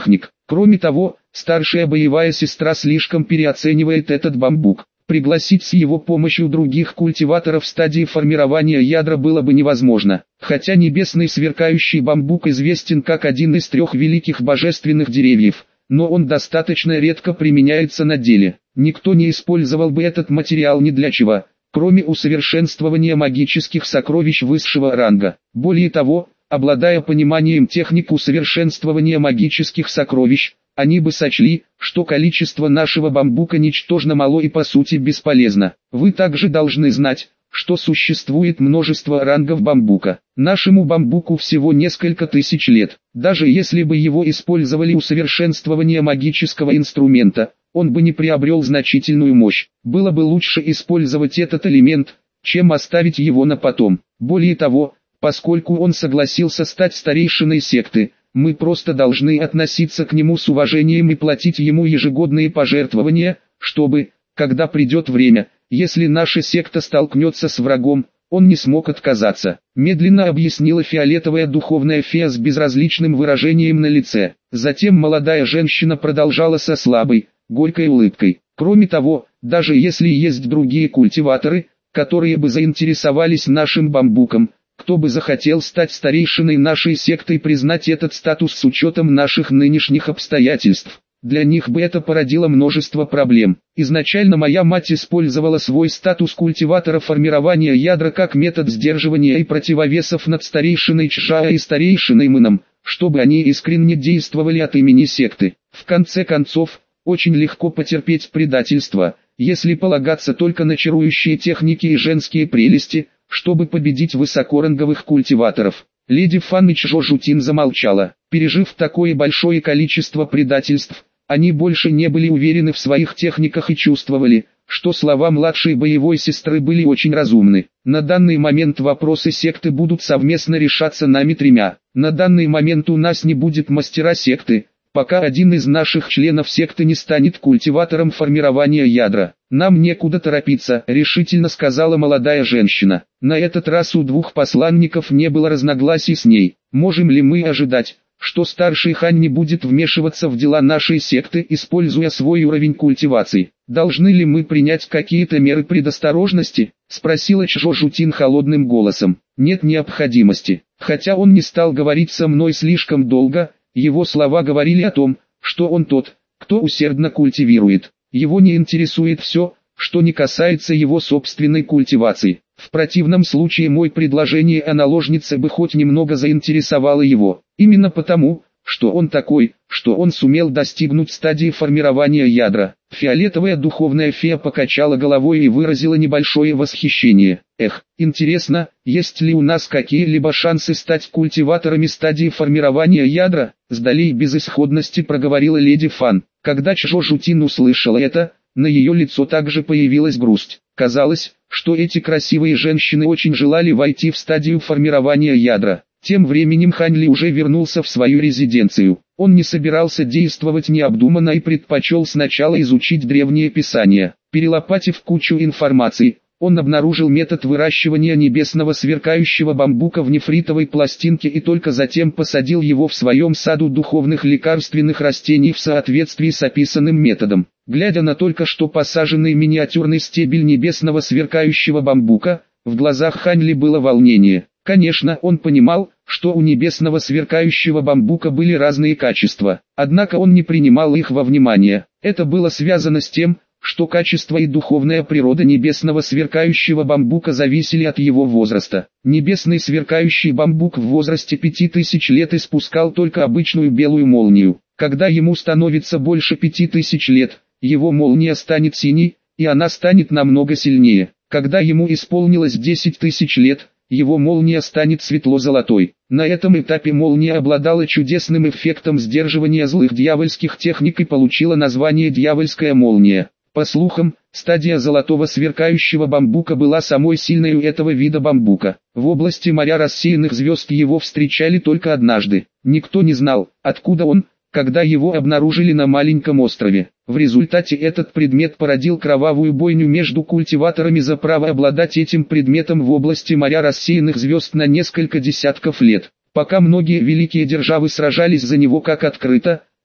Кроме того, старшая боевая сестра слишком переоценивает этот бамбук. Пригласить с его помощью других культиваторов в стадии формирования ядра было бы невозможно. Хотя небесный сверкающий бамбук известен как один из 3 великих божественных деревьев, но он достаточно редко применяется на деле. Никто не использовал бы этот материал ни для чего, кроме усовершенствования магических сокровищ высшего ранга. Более того, обладая пониманием техник усовершенствования магических сокровищ, они бы сочли, что количество нашего бамбука ничтожно мало и по сути бесполезно. Вы также должны знать, что существует множество рангов бамбука. Нашему бамбуку всего несколько тысяч лет. Даже если бы его использовали усовершенствование магического инструмента, он бы не приобрел значительную мощь. Было бы лучше использовать этот элемент, чем оставить его на потом. Более того, поскольку он согласился стать старейшиной секты, мы просто должны относиться к нему с уважением и платить ему ежегодные пожертвования, чтобы, когда придет время, если наша секта столкнется с врагом, он не смог отказаться. Медленно объяснила фиолетовая духовная фея с безразличным выражением на лице. Затем молодая женщина продолжала со слабой, горькой улыбкой. Кроме того, даже если есть другие культиваторы, которые бы заинтересовались нашим бамбуком, кто бы захотел стать старейшиной нашей секты и признать этот статус с учетом наших нынешних обстоятельств, для них бы это породило множество проблем. Изначально моя мать использовала свой статус культиватора формирования ядра как метод сдерживания и противовесов над старейшиной Чжао и старейшиной Мэном, чтобы они искренне действовали от имени секты. В конце концов, очень легко потерпеть предательство, если полагаться только на чарующие техники и женские прелести, чтобы победить высокоранговых культиваторов. Леди Фан и Чжо Жутин замолчала. Пережив такое большое количество предательств, они больше не были уверены в своих техниках и чувствовали, что слова младшей боевой сестры были очень разумны. На данный момент вопросы секты будут совместно решаться нами 3. На данный момент у нас не будет мастера секты, пока один из наших членов секты не станет культиватором формирования ядра. Нам некуда торопиться, решительно сказала молодая женщина. На этот раз у 2 посланников не было разногласий с ней. Можем ли мы ожидать, что старший Хань не будет вмешиваться в дела нашей секты, используя свой уровень культивации? Должны ли мы принять какие-то меры предосторожности? Спросила Чжо Жутин холодным голосом. Нет необходимости. Хотя он не стал говорить со мной слишком долго, его слова говорили о том, что он тот, кто усердно культивирует. Его не интересует все, что не касается его собственной культивации. В противном случае мое предложение о наложнице бы хоть немного заинтересовало его. Именно потому, что он такой, что он сумел достигнуть стадии формирования ядра. Фиолетовая духовная фея покачала головой и выразила небольшое восхищение. Эх, интересно, есть ли у нас какие-либо шансы стать культиваторами стадии формирования ядра? С долей безысходности проговорила леди Фан. Когда Чжо Жутин услышала это, на ее лицо также появилась грусть. Казалось, что эти красивые женщины очень желали войти в стадию формирования ядра. Тем временем Хань Ли уже вернулся в свою резиденцию. Он не собирался действовать необдуманно и предпочел сначала изучить древние писания. Перелопатив кучу информации, он обнаружил метод выращивания небесного сверкающего бамбука в нефритовой пластинке и только затем посадил его в своем саду духовных лекарственных растений в соответствии с описанным методом. Глядя на только что посаженный миниатюрный стебель небесного сверкающего бамбука, в глазах Хань Ли было волнение. Конечно, он понимал, что у небесного сверкающего бамбука были разные качества, однако он не принимал их во внимание. Это было связано с тем, что качество и духовная природа небесного сверкающего бамбука зависели от его возраста. Небесный сверкающий бамбук в возрасте 5000 лет испускал только обычную белую молнию. Когда ему становится больше 5000 лет, его молния станет синей, и она станет намного сильнее. Когда ему исполнилось 10 тысяч лет, его молния станет светло-золотой. На этом этапе молния обладала чудесным эффектом сдерживания злых дьявольских техник и получила название «дьявольская молния». По слухам, стадия золотого сверкающего бамбука была самой сильной у этого вида бамбука. В области моря рассеянных звезд его встречали только однажды. Никто не знал, откуда он, когда его обнаружили на маленьком острове. В результате этот предмет породил кровавую бойню между культиваторами за право обладать этим предметом в области моря рассеянных звезд на несколько десятков лет. Пока многие великие державы сражались за него как открыто,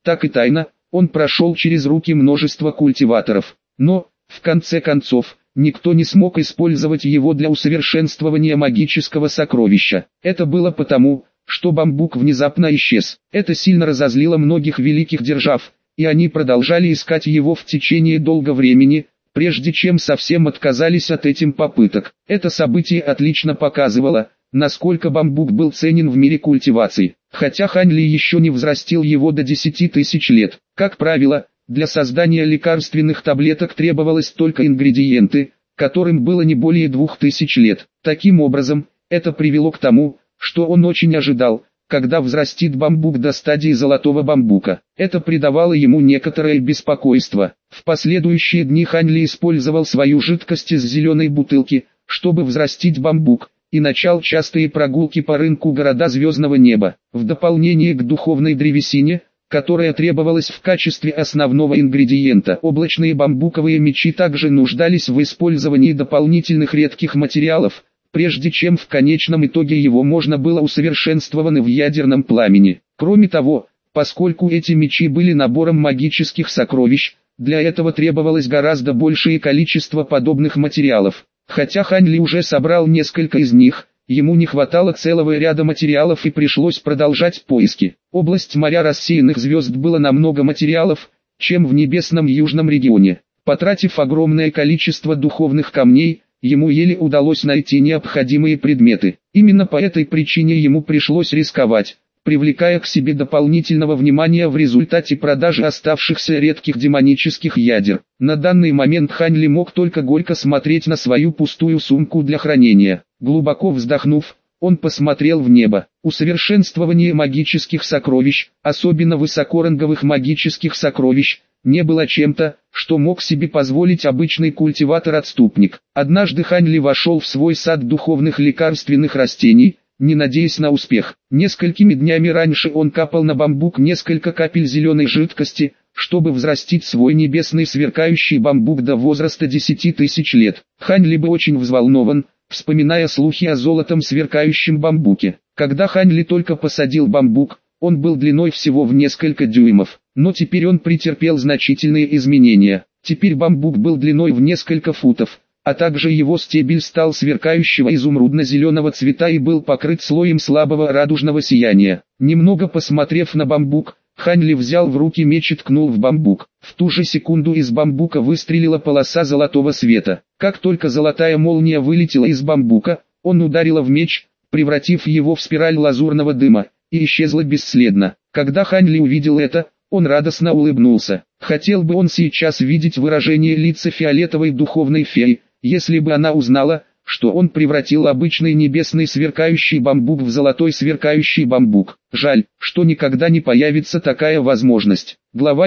так и тайно, он прошел через руки множества культиваторов. Но, в конце концов, никто не смог использовать его для усовершенствования магического сокровища. Это было потому, что бамбук внезапно исчез. Это сильно разозлило многих великих держав, и они продолжали искать его в течение долгого времени, прежде чем совсем отказались от этих попыток. Это событие отлично показывало, насколько бамбук был ценен в мире культивации, хотя Хань Ли еще не взрастил его до 10 тысяч лет. Как правило, для создания лекарственных таблеток требовалось только ингредиенты, которым было не более 2000 лет. Таким образом, это привело к тому, что он очень ожидал, когда взрастит бамбук до стадии золотого бамбука. Это придавало ему некоторое беспокойство. В последующие дни Хань Ли использовал свою жидкость из зеленой бутылки, чтобы взрастить бамбук, и начал частые прогулки по рынку города звездного неба. В дополнение к духовной древесине, которая требовалась в качестве основного ингредиента, облачные бамбуковые мечи также нуждались в использовании дополнительных редких материалов, прежде чем в конечном итоге его можно было усовершенствовать в ядерном пламени. Кроме того, поскольку эти мечи были набором магических сокровищ, для этого требовалось гораздо большее количество подобных материалов. Хотя Хань Ли уже собрал несколько из них, ему не хватало целого ряда материалов и пришлось продолжать поиски. Область моря рассеянных звезд было намного материалов, чем в небесном южном регионе. Потратив огромное количество духовных камней, ему еле удалось найти необходимые предметы. Именно по этой причине ему пришлось рисковать, привлекая к себе дополнительного внимания в результате продажи оставшихся редких демонических ядер. На данный момент Хань Ли мог только горько смотреть на свою пустую сумку для хранения. Глубоко вздохнув, он посмотрел в небо. Усовершенствование магических сокровищ, особенно высокоранговых магических сокровищ, не было чем-то, что мог себе позволить обычный культиватор-отступник. Однажды Хань Ли вошел в свой сад духовных лекарственных растений, не надеясь на успех. Несколькими днями раньше он капал на бамбук несколько капель зеленой жидкости, чтобы взрастить свой небесный сверкающий бамбук до возраста 10 тысяч лет. Хань Ли был очень взволнован, вспоминая слухи о золотом сверкающем бамбуке. Когда Хань Ли только посадил бамбук, он был длиной всего в несколько дюймов, но теперь он претерпел значительные изменения. Теперь бамбук был длиной в несколько футов, а также его стебель стал сверкающего изумрудно-зеленого цвета и был покрыт слоем слабого радужного сияния. Немного посмотрев на бамбук, Хань Ли взял в руки меч и ткнул в бамбук. В ту же секунду из бамбука выстрелила полоса золотого света. Как только золотая молния вылетела из бамбука, он ударила в меч, превратив его в спираль лазурного дыма, и исчезла бесследно. Когда Хань Ли увидел это, он радостно улыбнулся. Хотел бы он сейчас видеть выражение лица фиолетовой духовной феи, если бы она узнала, что он превратил обычный небесный сверкающий бамбук в золотой сверкающий бамбук. Жаль, что никогда не появится такая возможность. Глава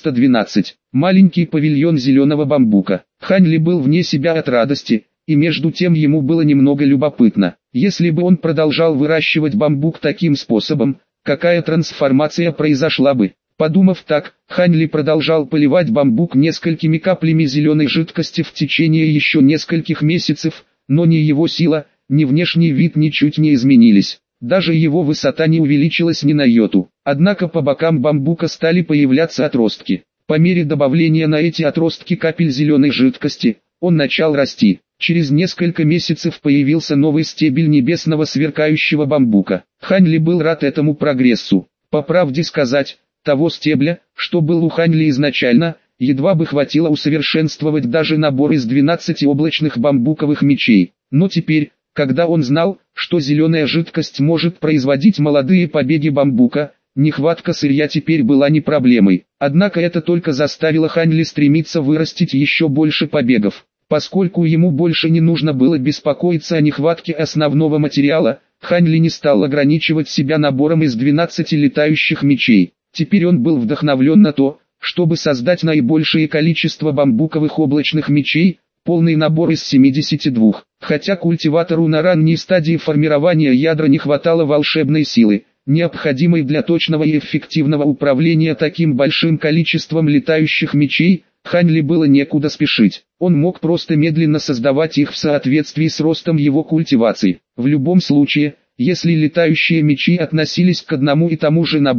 412. Маленький павильон зеленого бамбука. Хань Ли был вне себя от радости, и между тем ему было немного любопытно. Если бы он продолжал выращивать бамбук таким способом, какая трансформация произошла бы? Подумав так, Хань Ли продолжал поливать бамбук несколькими каплями зеленой жидкости в течение еще нескольких месяцев, но ни его сила, ни внешний вид ничуть не изменились. Даже его высота не увеличилась ни на йоту. Однако по бокам бамбука стали появляться отростки. По мере добавления на эти отростки капель зеленой жидкости, он начал расти. Через несколько месяцев появился новый стебель небесного сверкающего бамбука. Хань Ли был рад этому прогрессу. По правде сказать, того стебля, что был у Хань Ли изначально, едва бы хватило усовершенствовать даже набор из 12 облачных бамбуковых мечей. Но теперь, когда он знал, что зеленая жидкость может производить молодые побеги бамбука, нехватка сырья теперь была не проблемой. Однако это только заставило Хань Ли стремиться вырастить еще больше побегов. Поскольку ему больше не нужно было беспокоиться о нехватке основного материала, Хань Ли не стал ограничивать себя набором из 12 летающих мечей. Теперь он был вдохновлен на то, чтобы создать наибольшее количество бамбуковых облачных мечей, полный набор из 72. Хотя культиватору на ранней стадии формирования ядра не хватало волшебной силы, необходимой для точного и эффективного управления таким большим количеством летающих мечей, Хань Ли было некуда спешить. Он мог просто медленно создавать их в соответствии с ростом его культивации. В любом случае, если летающие мечи относились к одному и тому же набору,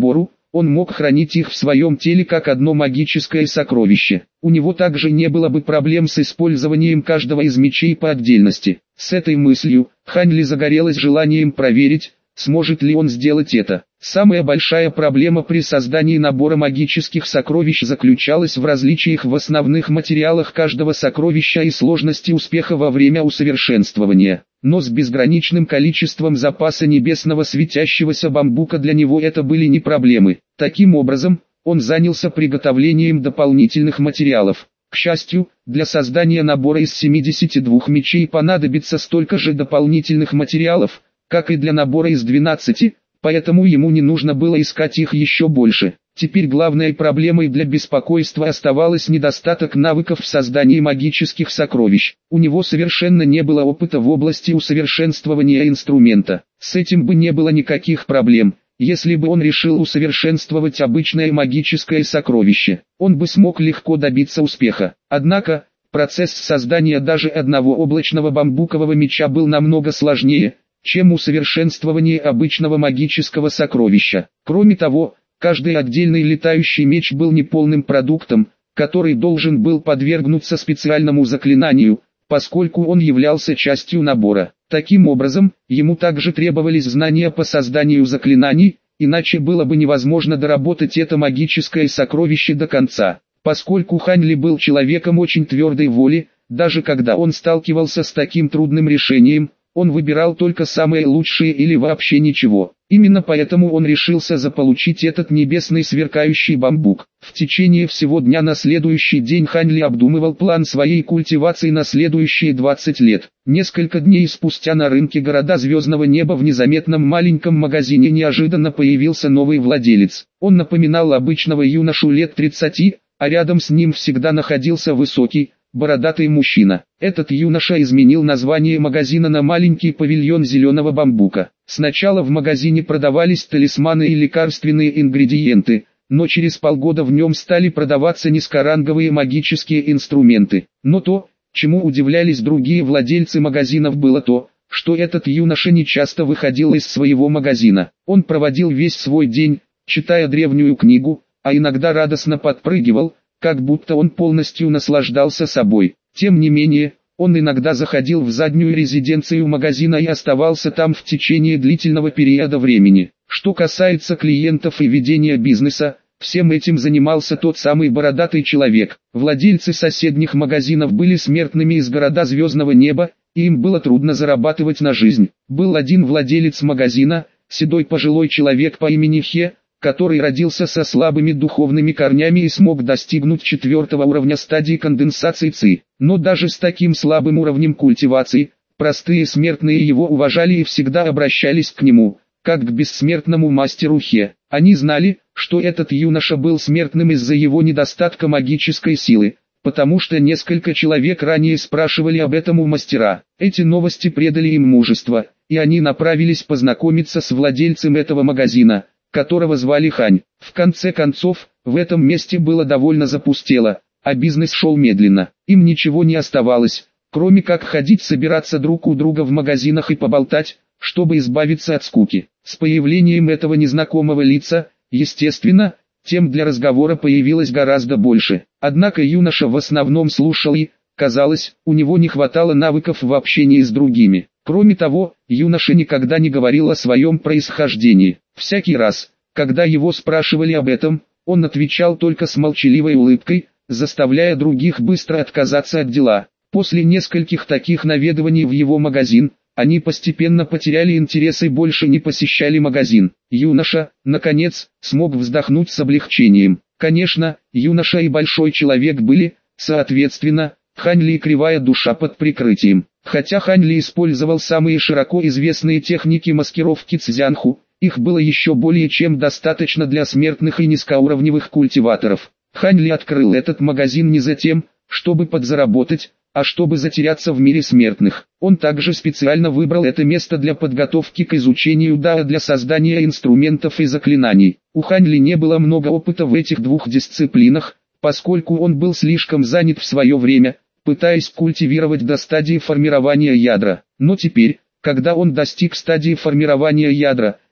он мог хранить их в своем теле как одно магическое сокровище. У него также не было бы проблем с использованием каждого из мечей по отдельности. С этой мыслью, Хань Ли загорелась желанием проверить, сможет ли он сделать это. Самая большая проблема при создании набора магических сокровищ заключалась в различиях в основных материалах каждого сокровища и сложности успеха во время усовершенствования. Но с безграничным количеством запаса небесного светящегося бамбука для него это были не проблемы. Таким образом, он занялся приготовлением дополнительных материалов. К счастью, для создания набора из 72 мечей понадобится столько же дополнительных материалов, как и для набора из 12, поэтому ему не нужно было искать их еще больше. Теперь главной проблемой для беспокойства оставалось недостаток навыков в создании магических сокровищ. У него совершенно не было опыта в области усовершенствования инструмента. С этим бы не было никаких проблем. Если бы он решил усовершенствовать обычное магическое сокровище, он бы смог легко добиться успеха. Однако, процесс создания даже одного облачного бамбукового меча был намного сложнее, чем усовершенствование обычного магического сокровища. Кроме того, каждый отдельный летающий меч был неполным продуктом, который должен был подвергнуться специальному заклинанию, поскольку он являлся частью набора. Таким образом, ему также требовались знания по созданию заклинаний, иначе было бы невозможно доработать это магическое сокровище до конца. Поскольку Хань Ли был человеком очень твердой воли, даже когда он сталкивался с таким трудным решением, он выбирал только самое лучшее или вообще ничего. Именно поэтому он решился заполучить этот небесный сверкающий бамбук. В течение всего дня на следующий день Хань Ли обдумывал план своей культивации на следующие 20 лет. Несколько дней спустя на рынке города Звездного Неба в незаметном маленьком магазине неожиданно появился новый владелец. Он напоминал обычного юношу лет 30, а рядом с ним всегда находился высокий, бородатый мужчина. Этот юноша изменил название магазина на маленький павильон зеленого бамбука. Сначала в магазине продавались талисманы и лекарственные ингредиенты, но через полгода в нем стали продаваться низкоранговые магические инструменты. Но то, чему удивлялись другие владельцы магазинов, было то, что этот юноша не часто выходил из своего магазина. Он проводил весь свой день, читая древнюю книгу, а иногда радостно подпрыгивал, как будто он полностью наслаждался собой. Тем не менее, он иногда заходил в заднюю резиденцию магазина и оставался там в течение длительного периода времени. Что касается клиентов и ведения бизнеса, всем этим занимался тот самый бородатый человек. Владельцы соседних магазинов были смертными из города Звездного Неба, и им было трудно зарабатывать на жизнь. Был один владелец магазина, седой пожилой человек по имени Хе, который родился со слабыми духовными корнями и смог достигнуть 4-го уровня стадии конденсации Ци. Но даже с таким слабым уровнем культивации, простые смертные его уважали и всегда обращались к нему, как к бессмертному мастеру Хе. Они знали, что этот юноша был смертным из-за его недостатка магической силы, потому что несколько человек ранее спрашивали об этом у мастера. Эти новости придали им мужество, и они направились познакомиться с владельцем этого магазина, которого звали Хань. В конце концов, в этом месте было довольно запустело, а бизнес шел медленно. Им ничего не оставалось, кроме как ходить собираться друг у друга в магазинах и поболтать, чтобы избавиться от скуки. С появлением этого незнакомого лица, естественно, тем для разговора появилось гораздо больше. Однако юноша в основном слушал и, казалось, у него не хватало навыков в общении с другими. Кроме того, юноша никогда не говорил о своем происхождении. Всякий раз, когда его спрашивали об этом, он отвечал только с молчаливой улыбкой, заставляя других быстро отказаться от дела. После нескольких таких наведываний в его магазин, они постепенно потеряли интерес и больше не посещали магазин. Юноша, наконец, смог вздохнуть с облегчением. Конечно, юноша и большой человек были, соответственно, Хань Ли и кривая душа под прикрытием. Хотя Хань Ли использовал самые широко известные техники маскировки цзянху, их было еще более чем достаточно для смертных и низкоуровневых культиваторов. Хань Ли открыл этот магазин не за тем, чтобы подзаработать, а чтобы затеряться в мире смертных. Он также специально выбрал это место для подготовки к изучению Дао для создания инструментов и заклинаний. У Хань Ли не было много опыта в этих двух дисциплинах, поскольку он был слишком занят в свое время, пытаясь культивировать до стадии формирования ядра. Но теперь, когда он достиг стадии формирования ядра,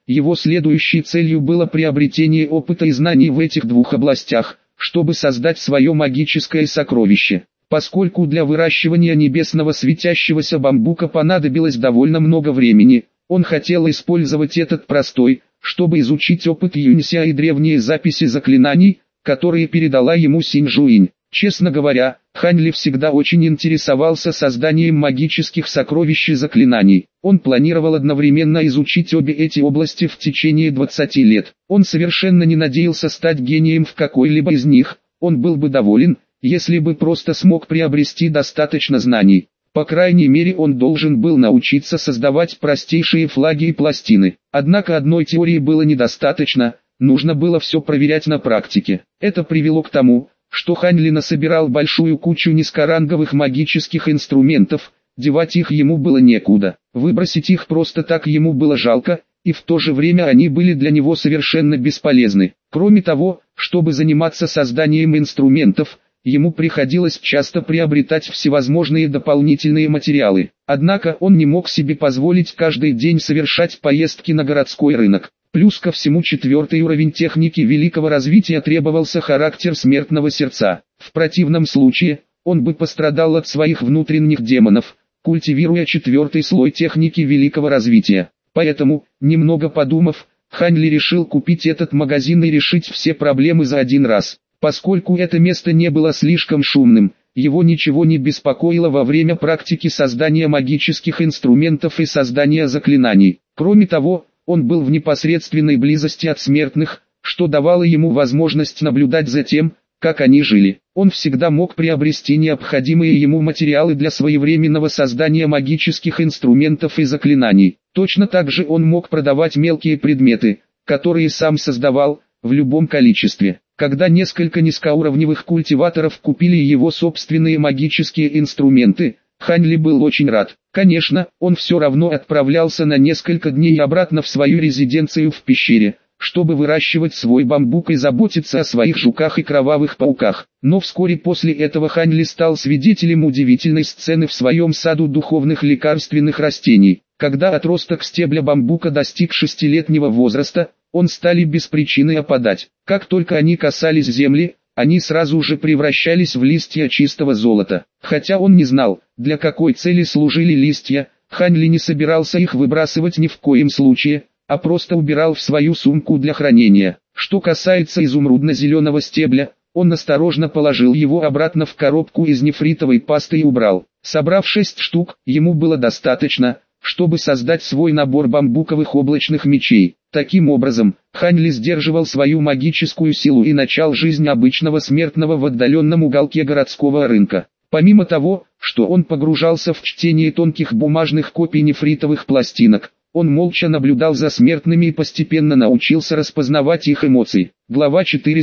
Его следующей целью было приобретение опыта и знаний в этих двух областях, чтобы создать свое магическое сокровище. Поскольку для выращивания небесного светящегося бамбука понадобилось довольно много времени, он хотел использовать этот простой, чтобы изучить опыт Юнься и древние записи заклинаний, которые передала ему Синь-Жуинь. Честно говоря, Хань Ли всегда очень интересовался созданием магических сокровищ и заклинаний. Он планировал одновременно изучить обе эти области в течение 20 лет. Он совершенно не надеялся стать гением в какой-либо из них, он был бы доволен, если бы просто смог приобрести достаточно знаний. По крайней мере, он должен был научиться создавать простейшие флаги и пластины. Однако одной теории было недостаточно, нужно было все проверять на практике. Это привело к тому, что Хань Ли насобирал большую кучу низкоранговых магических инструментов, девать их ему было некуда. Выбросить их просто так ему было жалко, и в то же время они были для него совершенно бесполезны. Кроме того, чтобы заниматься созданием инструментов, ему приходилось часто приобретать всевозможные дополнительные материалы. Однако он не мог себе позволить каждый день совершать поездки на городской рынок. Плюс ко всему 4-й уровень техники великого развития требовался характер смертного сердца. В противном случае, он бы пострадал от своих внутренних демонов, культивируя 4-й слой техники великого развития. Поэтому, немного подумав, Хань Ли решил купить этот магазин и решить все проблемы за один раз. Поскольку это место не было слишком шумным, его ничего не беспокоило во время практики создания магических инструментов и создания заклинаний. Кроме того, он был в непосредственной близости от смертных, что давало ему возможность наблюдать за тем, как они жили. Он всегда мог приобрести необходимые ему материалы для своевременного создания магических инструментов и заклинаний. Точно так же он мог продавать мелкие предметы, которые сам создавал, в любом количестве. Когда несколько низкоуровневых культиваторов купили его собственные магические инструменты, Хань Ли был очень рад. Конечно, он все равно отправлялся на несколько дней обратно в свою резиденцию в пещере, чтобы выращивать свой бамбук и заботиться о своих жуках и кровавых пауках. Но вскоре после этого Хань Ли стал свидетелем удивительной сцены в своем саду духовных лекарственных растений. Когда отросток стебля бамбука достиг 6-летнего возраста, он стали без причины опадать. Как только они касались земли, они сразу же превращались в листья чистого золота. Хотя он не знал, для какой цели служили листья, Хань Ли не собирался их выбрасывать ни в коем случае, а просто убирал в свою сумку для хранения. Что касается изумрудно-зеленого стебля, он осторожно положил его обратно в коробку из нефритовой пасты и убрал. Собрав 6 штук, ему было достаточно, чтобы создать свой набор бамбуковых облачных мечей. Таким образом, Хань Ли сдерживал свою магическую силу и начал жизнь обычного смертного в отдаленном уголке городского рынка. Помимо того, что он погружался в чтение тонких бумажных копий нефритовых пластинок, он молча наблюдал за смертными и постепенно научился распознавать их эмоции. Глава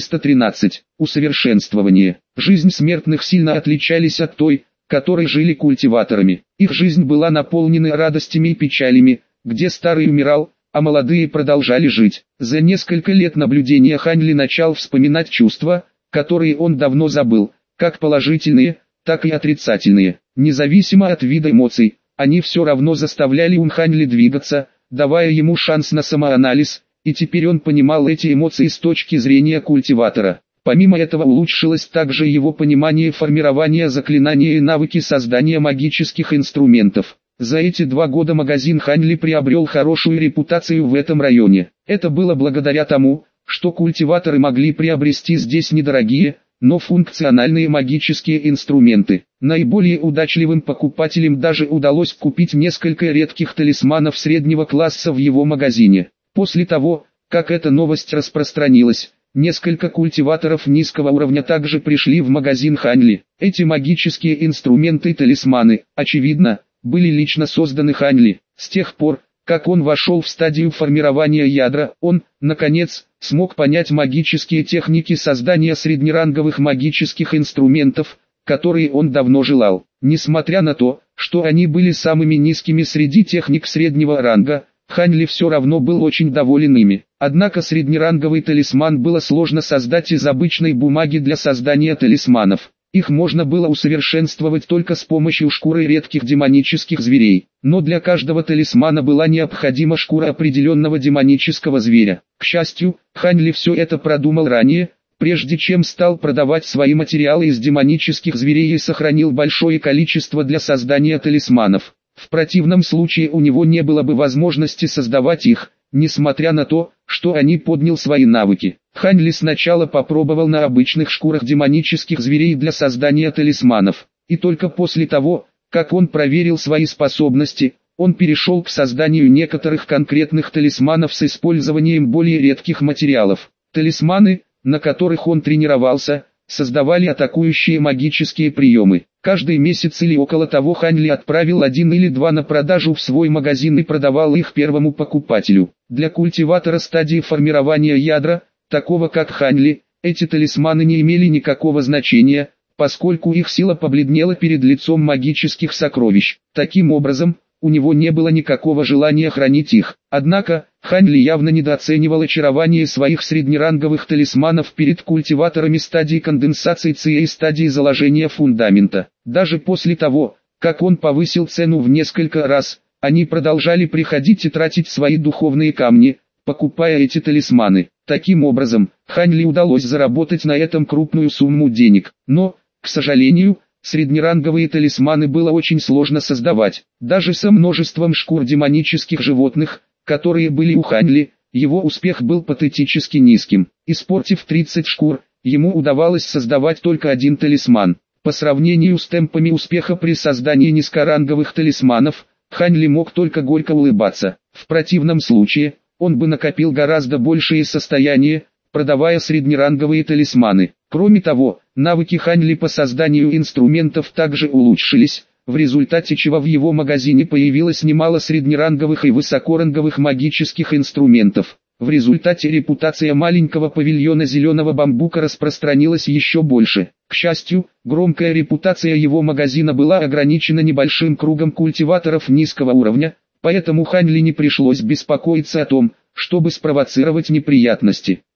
413. Усовершенствование. Жизнь смертных сильно отличались от той, которой жили культиваторами. Их жизнь была наполнена радостями и печалями, где старый умирал, а молодые продолжали жить. За несколько лет наблюдения Хань Ли начал вспоминать чувства, которые он давно забыл, как положительные, так и отрицательные. Независимо от вида эмоций, они все равно заставляли Хань Ли двигаться, давая ему шанс на самоанализ, и теперь он понимал эти эмоции с точки зрения культиватора. Помимо этого улучшилось также его понимание формирования заклинаний и навыки создания магических инструментов. За эти 2 года магазин Хань Ли приобрел хорошую репутацию в этом районе. Это было благодаря тому, что культиваторы могли приобрести здесь недорогие, но функциональные магические инструменты. Наиболее удачливым покупателям даже удалось купить несколько редких талисманов среднего класса в его магазине. После того, как эта новость распространилась, несколько культиваторов низкого уровня также пришли в магазин Хань Ли. Эти магические инструменты и талисманы, очевидно, были лично созданы Хань Ли. С тех пор, как он вошел в стадию формирования ядра, он, наконец, смог понять магические техники создания среднеранговых магических инструментов, которые он давно желал. Несмотря на то, что они были самыми низкими среди техник среднего ранга, Хань Ли все равно был очень доволен ими. Однако среднеранговый талисман было сложно создать из обычной бумаги для создания талисманов. Их можно было усовершенствовать только с помощью шкуры редких демонических зверей, но для каждого талисмана была необходима шкура определенного демонического зверя. К счастью, Хань Ли все это продумал ранее, прежде чем стал продавать свои материалы из демонических зверей и сохранил большое количество для создания талисманов. В противном случае у него не было бы возможности создавать их, несмотря на то, что они поднял свои навыки. Хань Ли сначала попробовал на обычных шкурах демонических зверей для создания талисманов, и только после того, как он проверил свои способности, он перешел к созданию некоторых конкретных талисманов с использованием более редких материалов. Талисманы, на которых он тренировался, создавали атакующие магические приемы. Каждый месяц или около того Хань Ли отправил 1 или 2 на продажу в свой магазин и продавал их первому покупателю. Для культиватора стадии формирования ядра, такого как Хань Ли, эти талисманы не имели никакого значения, поскольку их сила побледнела перед лицом магических сокровищ. Таким образом, у него не было никакого желания хранить их. Однако, Хань Ли явно недооценивал очарование своих среднеранговых талисманов перед культиваторами стадии конденсации ЦИ и стадии заложения фундамента. Даже после того, как он повысил цену в несколько раз, они продолжали приходить и тратить свои духовные камни, покупая эти талисманы. Таким образом, Хань Ли удалось заработать на этом крупную сумму денег. Но, к сожалению, среднеранговые талисманы было очень сложно создавать. Даже со множеством шкур демонических животных, которые были у Хань Ли, его успех был патетически низким. Испортив 30 шкур, ему удавалось создавать только 1 талисман. По сравнению с темпами успеха при создании низкоранговых талисманов, Хань Ли мог только горько улыбаться. В противном случае, он бы накопил гораздо большее состояние, продавая среднеранговые талисманы. Кроме того, навыки Хань Ли по созданию инструментов также улучшились, в результате чего в его магазине появилось немало среднеранговых и высокоранговых магических инструментов. В результате репутация маленького павильона зеленого бамбука распространилась еще больше. К счастью, громкая репутация его магазина была ограничена небольшим кругом культиваторов низкого уровня, поэтому Хань Ли не пришлось беспокоиться о том, чтобы спровоцировать неприятности.